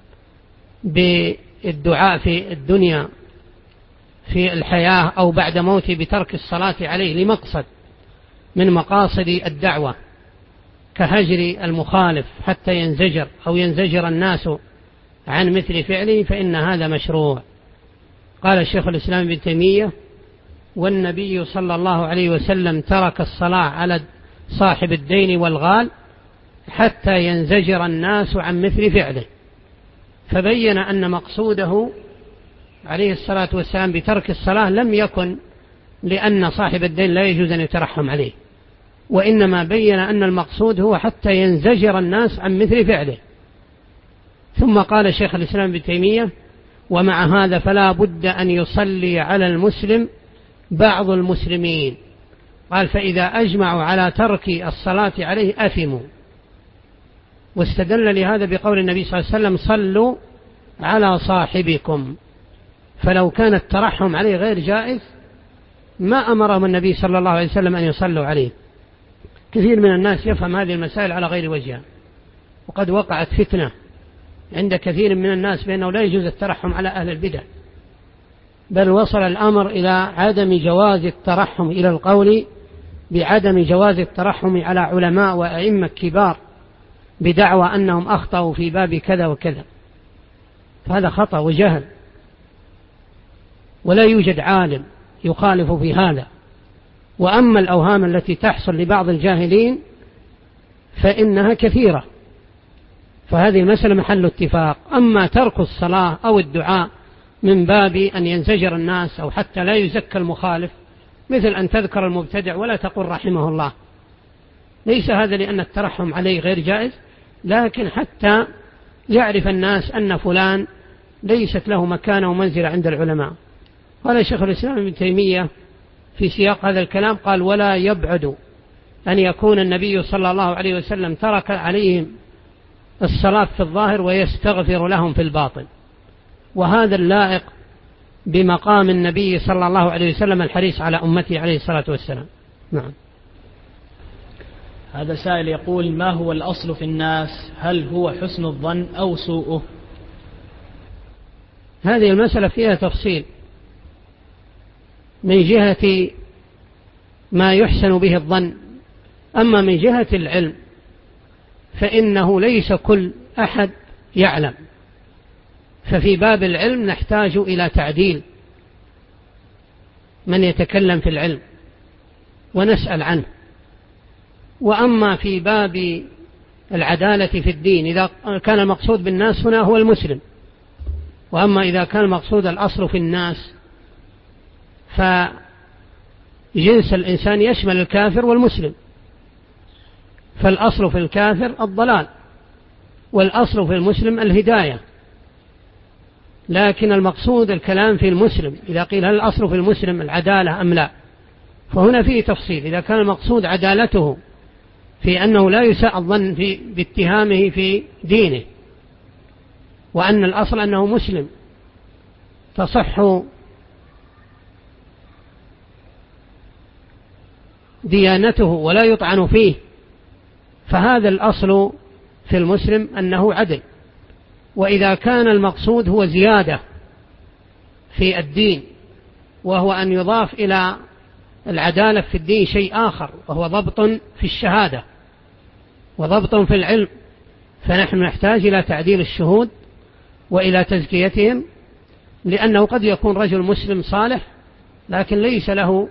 بالدعاء في الدنيا في الحياة أو بعد موته بترك الصلاة عليه لمقصد من مقاصد الدعوة كهجر المخالف حتى ينزجر أو ينزجر الناس عن مثل فعله، فإن هذا مشروع. قال الشيخ الإسلام ابن تيمية: والنبي صلى الله عليه وسلم ترك الصلاة على صاحب الدين والغال حتى ينزجر الناس عن مثل فعله، فبين أن مقصوده عليه الصلاة والسلام بترك الصلاة لم يكن لأن صاحب الدين لا يجوز أن يترحم عليه، وإنما بين أن المقصود هو حتى ينزجر الناس عن مثل فعله. ثم قال شيخ الإسلام ابن تيمية: ومع هذا فلا بد أن يصلي على المسلم بعض المسلمين. قال: فإذا أجمعوا على ترك الصلاة عليه أثموا. واستدل لهذا بقول النبي صلى الله عليه وسلم: صلوا على صاحبكم. فلو كان الترحم عليه غير جائز ما أمرهم النبي صلى الله عليه وسلم أن يصلوا عليه. كثير من الناس يفهم هذه المسائل على غير وجهها، وقد وقعت فتنة عند كثير من الناس بأنه لا يجوز الترحم على أهل البدع، بل وصل الأمر إلى عدم جواز الترحم إلى القول بعدم جواز الترحم على علماء وأئمة كبار بدعوى أنهم أخطأوا في باب كذا وكذا، فهذا خطأ وجهل، ولا يوجد عالم يخالف في هذا. وأما الأوهام التي تحصل لبعض الجاهلين فإنها كثيرة، فهذه المسألة محل اتفاق. أما ترك الصلاة أو الدعاء من باب أن ينزجر الناس أو حتى لا يزكى المخالف، مثل أن تذكر المبتدع ولا تقول رحمه الله، ليس هذا لأن الترحم عليه غير جائز، لكن حتى يعرف الناس أن فلان ليست له مكانة ومنزلة عند العلماء. قال شيخ الإسلام ابن تيمية في سياق هذا الكلام، قال: ولا يبعد أن يكون النبي صلى الله عليه وسلم ترك عليهم الصلاة في الظاهر ويستغفر لهم في الباطن، وهذا اللائق بمقام النبي صلى الله عليه وسلم الحريص على أمته عليه الصلاة والسلام. نعم. هذا سائل يقول: ما هو الأصل في الناس؟ هل هو حسن الظن أو سوءه؟ هذه المسألة فيها تفصيل من جهة ما يحسن به الظن. أما من جهة العلم فإنه ليس كل أحد يعلم، ففي باب العلم نحتاج إلى تعديل من يتكلم في العلم ونسأل عنه. وأما في باب العدالة في الدين، إذا كان المقصود بالناس هنا هو المسلم، وأما إذا كان المقصود الأصل في الناس فجنس الإنسان يشمل الكافر والمسلم، فالأصل في الكافر الضلال والأصل في المسلم الهداية. لكن المقصود الكلام في المسلم، إذا قيل هل الأصل في المسلم العدالة أم لا، فهنا فيه تفصيل. إذا كان المقصود عدالته في أنه لا يساء الظن باتهامه في دينه، وأن الأصل أنه مسلم تصح ديانته ولا يطعن فيه، فهذا الأصل في المسلم أنه عدل. وإذا كان المقصود هو زيادة في الدين، وهو أن يضاف إلى العدالة في الدين شيء آخر، وهو ضبط في الشهادة وضبط في العلم، فنحن نحتاج إلى تعديل الشهود وإلى تزكيتهم، لأنه قد يكون رجل مسلم صالح لكن ليس له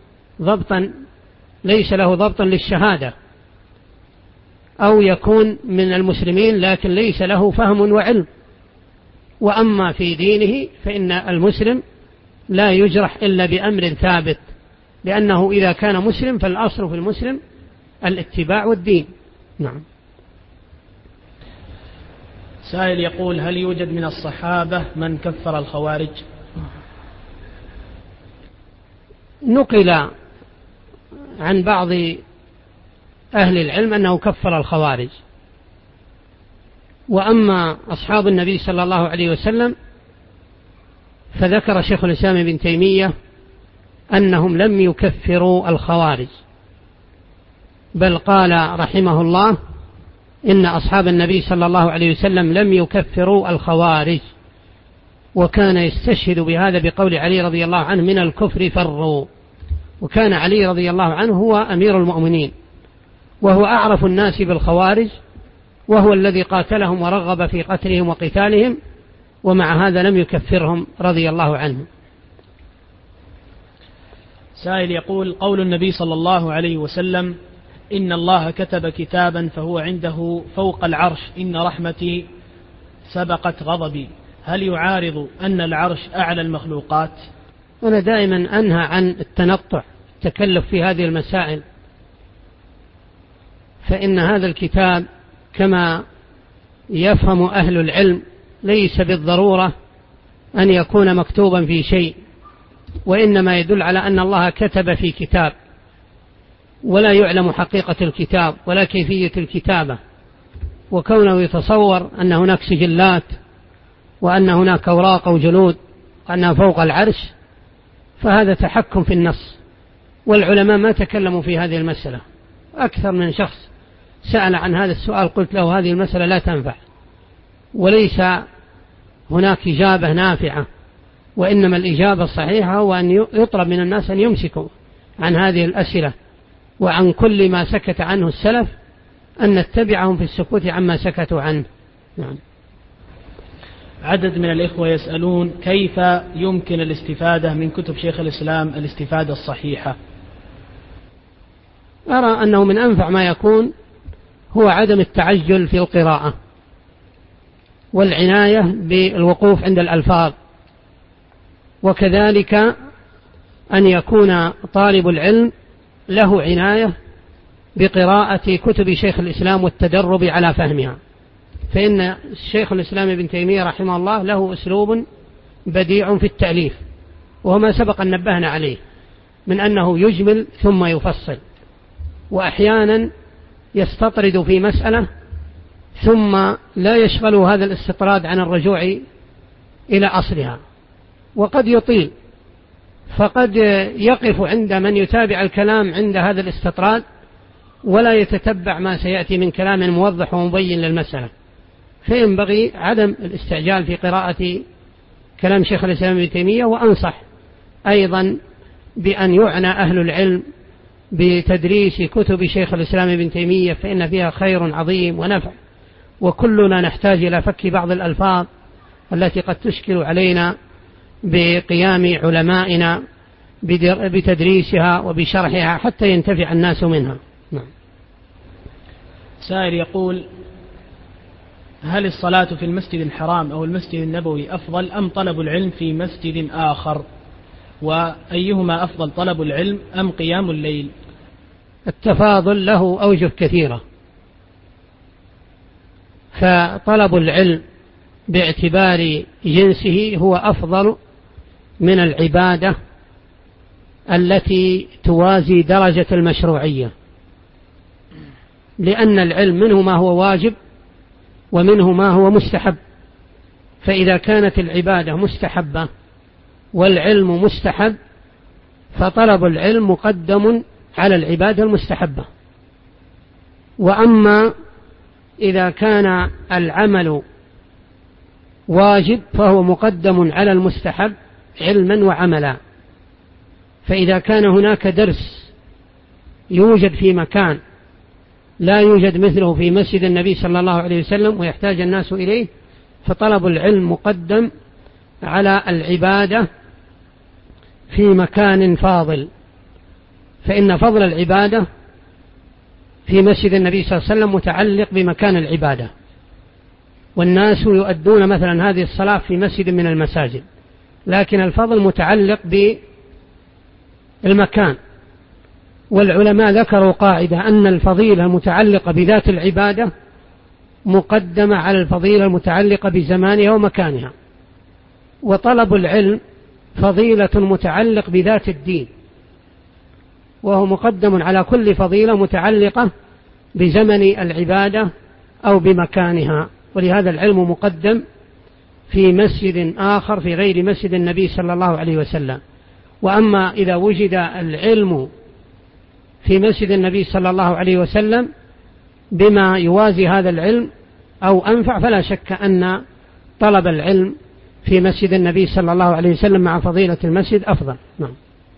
ضبط للشهادة، أو يكون من المسلمين لكن ليس له فهم وعلم. وأما في دينه فإن المسلم لا يجرح إلا بأمر ثابت، لأنه إذا كان مسلم فالأصل في المسلم الاتباع والدين. نعم. سائل يقول: هل يوجد من الصحابة من كفر الخوارج؟ نقل عن بعض أهل العلم أنه كفر الخوارج، وأما أصحاب النبي صلى الله عليه وسلم فذكر شيخ الإسلام ابن تيمية أنهم لم يكفروا الخوارج، بل قال رحمه الله: إن أصحاب النبي صلى الله عليه وسلم لم يكفروا الخوارج. وكان يستشهد بهذا بقول علي رضي الله عنه: من الكفر فروا. وكان علي رضي الله عنه هو أمير المؤمنين، وهو أعرف الناس بالخوارج، وهو الذي قاتلهم ورغب في قتلهم وقتالهم، ومع هذا لم يكفرهم رضي الله عنه. سائل يقول: قول النبي صلى الله عليه وسلم: إن الله كتب كتابا فهو عنده فوق العرش، إن رحمتي سبقت غضبي، هل يعارض أن العرش أعلى المخلوقات؟ أنا دائما أنهى عن التنطع التكلف في هذه المسائل، فإن هذا الكتاب كما يفهم أهل العلم ليس بالضرورة أن يكون مكتوبا في شيء، وإنما يدل على أن الله كتب في كتاب، ولا يعلم حقيقة الكتاب ولا كيفية الكتابة. وكونه يتصور أن هناك سجلات وأن هناك أوراق وجلود وأنها فوق العرش، فهذا تحكم في النص، والعلماء ما تكلموا في هذه المسألة. أكثر من شخص سأل عن هذا السؤال قلت له هذه المسألة لا تنفع، وليس هناك إجابة نافعة، وإنما الإجابة الصحيحة هو أن يطلب من الناس أن يمسكوا عن هذه الأسئلة، وعن كل ما سكت عنه السلف أن نتبعهم في السكوت عما سكتوا عنه. نعم. عدد من الإخوة يسألون كيف يمكن الاستفادة من كتب شيخ الإسلام الاستفادة الصحيحة؟ أرى أنه من أنفع ما يكون هو عدم التعجل في القراءة والعناية بالوقوف عند الألفاظ، وكذلك أن يكون طالب العلم له عناية بقراءة كتب شيخ الإسلام والتدرب على فهمها، فإن الشيخ الإسلام ابن تيمية رحمه الله له أسلوب بديع في التأليف، وهو ما سبق أن نبهنا عليه من أنه يجمل ثم يفصل، وأحيانا يستطرد في مسألة ثم لا يشغل هذا الاستطراد عن الرجوع إلى أصلها، وقد يطيل، فقد يقف عند من يتابع الكلام عند هذا الاستطراد ولا يتتبع ما سيأتي من كلام موضح ومبين للمسألة، فينبغي عدم الاستعجال في قراءة كلام شيخ الإسلام ابن تيمية. وأنصح أيضا بأن يعنى أهل العلم بتدريس كتب شيخ الإسلام ابن تيمية، فإن فيها خير عظيم ونفع، وكلنا نحتاج إلى فك بعض الألفاظ التي قد تشكل علينا بقيام علمائنا بتدريسها وبشرحها حتى ينتفع الناس منها. نعم. سائل يقول: هل الصلاة في المسجد الحرام أو المسجد النبوي أفضل أم طلب العلم في مسجد آخر؟ وأيهما أفضل، طلب العلم أم قيام الليل؟ التفاضل له أوجه كثيرة، فطلب العلم باعتبار جنسه هو أفضل من العبادة التي توازي درجة المشروعية، لأن العلم منه ما هو واجب ومنه ما هو مستحب، فإذا كانت العبادة مستحبة والعلم مستحب فطلب العلم مقدم على العبادة المستحبة. وأما إذا كان العمل واجب فهو مقدم على المستحب علما وعملا، فإذا كان هناك درس يوجد في مكان لا يوجد مثله في مسجد النبي صلى الله عليه وسلم ويحتاج الناس إليه، فطلب العلم مقدم على العبادة في مكان فاضل، فإن فضل العبادة في مسجد النبي صلى الله عليه وسلم متعلق بمكان العبادة، والناس يؤدون مثلا هذه الصلاة في مسجد من المساجد، لكن الفضل متعلق بالمكان. والعلماء ذكروا قاعدة أن الفضيلة المتعلقة بذات العبادة مقدمة على الفضيلة المتعلقة بزمانها ومكانها، وطلب العلم فضيلة متعلق بذات الدين، وهو مقدم على كل فضيلة متعلقة بزمن العبادة أو بمكانها، ولهذا العلم مقدم في مسجد آخر في غير مسجد النبي صلى الله عليه وسلم. وأما إذا وجد العلم في مسجد النبي صلى الله عليه وسلم بما يوازي هذا العلم أو أنفع، فلا شك أن طلب العلم في مسجد النبي صلى الله عليه وسلم مع فضيلة المسجد أفضل. نعم.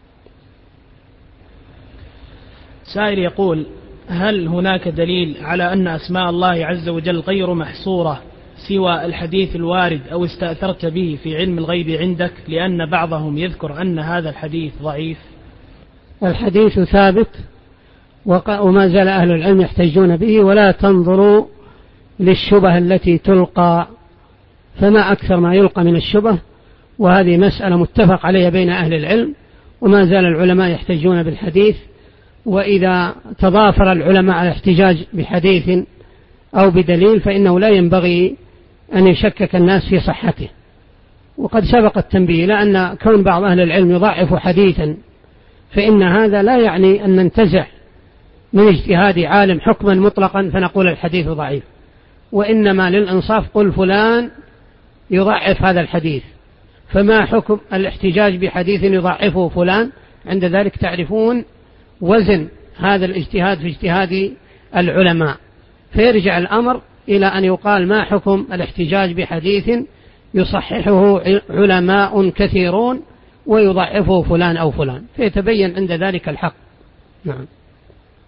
سائل يقول: هل هناك دليل على أن أسماء الله عز وجل غير محصورة سوى الحديث الوارد أو استأثرت به في علم الغيب عندك؟ لأن بعضهم يذكر أن هذا الحديث ضعيف. الحديث ثابت وما زال أهل العلم يحتجون به، ولا تنظروا للشبه التي تلقى، فما أكثر ما يلقى من الشبه، وهذه مسألة متفق عليها بين أهل العلم، وما زال العلماء يحتجون بالحديث. وإذا تضافر العلماء على الاحتجاج بحديث أو بدليل فإنه لا ينبغي أن يشكك الناس في صحته. وقد سبق التنبيه إلى أن كون بعض أهل العلم يضعف حديثا فإن هذا لا يعني أن ننتزع من اجتهاد عالم حكما مطلقا فنقول الحديث ضعيف، وإنما للإنصاف قل فلان يضعف هذا الحديث، فما حكم الاحتجاج بحديث يضعفه فلان؟ عند ذلك تعرفون وزن هذا الاجتهاد في اجتهاد العلماء، فيرجع الأمر إلى أن يقال ما حكم الاحتجاج بحديث يصححه علماء كثيرون ويضعفه فلان أو فلان، فيتبين عند ذلك الحق. نعم.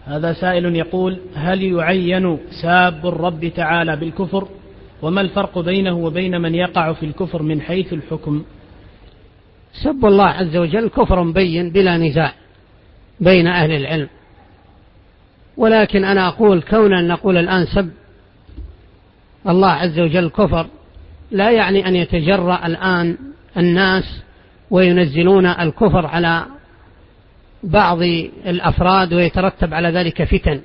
هذا سائل يقول: هل يعين ساب الرب تعالى بالكفر؟ وما الفرق بينه وبين من يقع في الكفر من حيث الحكم؟ سب الله عز وجل كفر بين بلا نزاع بين أهل العلم، ولكن أنا أقول كوننا نقول الآن سب الله عز وجل كفر لا يعني أن يتجرأ الآن الناس وينزلون الكفر على بعض الأفراد ويترتب على ذلك فتن،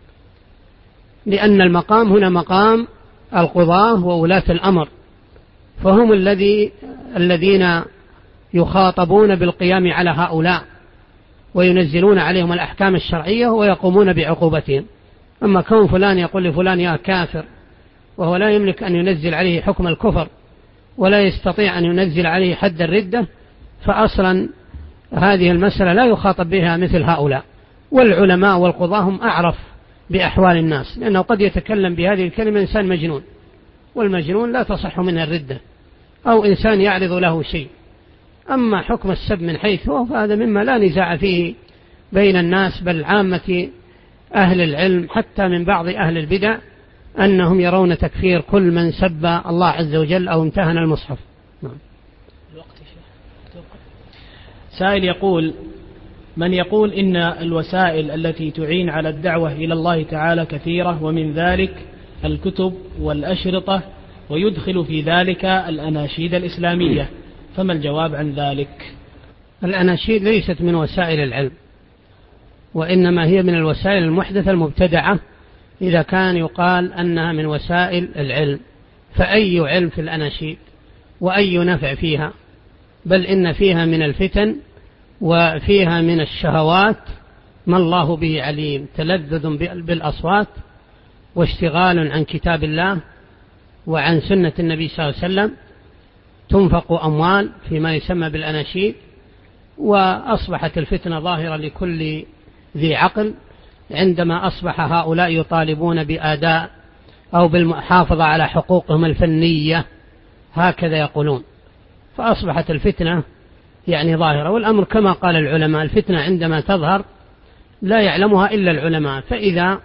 لأن المقام هنا مقام القضاة وولاة الأمر، فهم الذين يخاطبون بالقيام على هؤلاء وينزلون عليهم الأحكام الشرعية ويقومون بعقوبتهم. أما كون فلان يقول لفلان يا كافر وهو لا يملك أن ينزل عليه حكم الكفر ولا يستطيع أن ينزل عليه حد الردة، فأصلا هذه المسألة لا يخاطب بها مثل هؤلاء. والعلماء والقضاة هم أعرف بأحوال الناس، لأنه قد يتكلم بهذه الكلمة إنسان مجنون، والمجنون لا تصح منه الردة، أو إنسان يعرض له شيء. أما حكم السب من حيث هو فهذا مما لا نزاع فيه بين الناس، بل عامة أهل العلم حتى من بعض أهل البدع أنهم يرون تكفير كل من سب الله عز وجل أو امتهن المصحف. سائل يقول: من يقول إن الوسائل التي تعين على الدعوة إلى الله تعالى كثيرة، ومن ذلك الكتب والأشرطة، ويدخل في ذلك الأناشيد الإسلامية، فما الجواب عن ذلك؟ الأناشيد ليست من وسائل العلم، وإنما هي من الوسائل المحدثة المبتدعة إذا كان يقال أنها من وسائل العلم. فأي علم في الأناشيد وأي نفع فيها؟ بل إن فيها من الفتن وفيها من الشهوات ما الله به عليم، تلذذ بالأصوات واشتغال عن كتاب الله وعن سنة النبي صلى الله عليه وسلم، تنفق أموال فيما يسمى بالأناشيد، وأصبحت الفتنة ظاهرة لكل ذي عقل عندما أصبح هؤلاء يطالبون بأداء أو بالمحافظة على حقوقهم الفنية، هكذا يقولون، فأصبحت الفتنة يعني ظاهرة. والأمر كما قال العلماء: الفتنة عندما تظهر لا يعلمها إلا العلماء، فإذا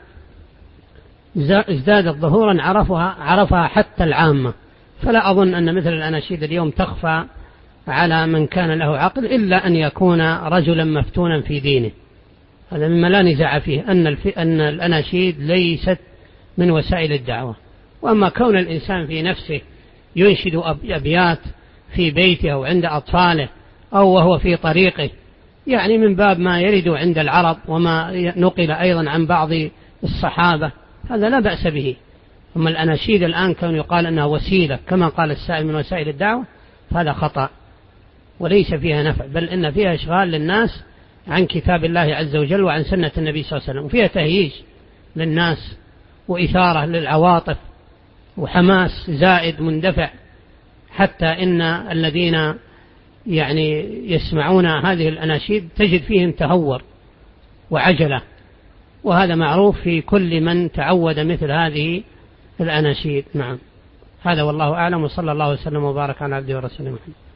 ازدادت ظهورا عرفها حتى العامة. فلا أظن أن مثل الأناشيد اليوم تخفى على من كان له عقل إلا أن يكون رجلا مفتونا في دينه. هذا مما لا نزاع فيه، أن الأناشيد ليست من وسائل الدعوة. وأما كون الإنسان في نفسه ينشد أبيات في بيته أو عند أطفاله أو وهو في طريقه، يعني من باب ما يرد عند العرب وما نقل أيضا عن بعض الصحابة، هذا لا بأس به. أما الأناشيد الآن كون يقال أنها وسيلة كما قال السائل من وسائل الدعوة، فهذا خطأ وليس فيها نفع، بل إن فيها إشغال للناس عن كتاب الله عز وجل وعن سنة النبي صلى الله عليه وسلم، وفيها تهييج للناس وإثارة للعواطف وحماس زائد مندفع، حتى إن الذين يعني يسمعون هذه الأناشيد تجد فيهم تهور وعجلة، وهذا معروف في كل من تعود مثل هذه الأناشيد. نعم، هذا والله أعلم، وصلى الله وسلم وبارك على عبده ورسوله محمد.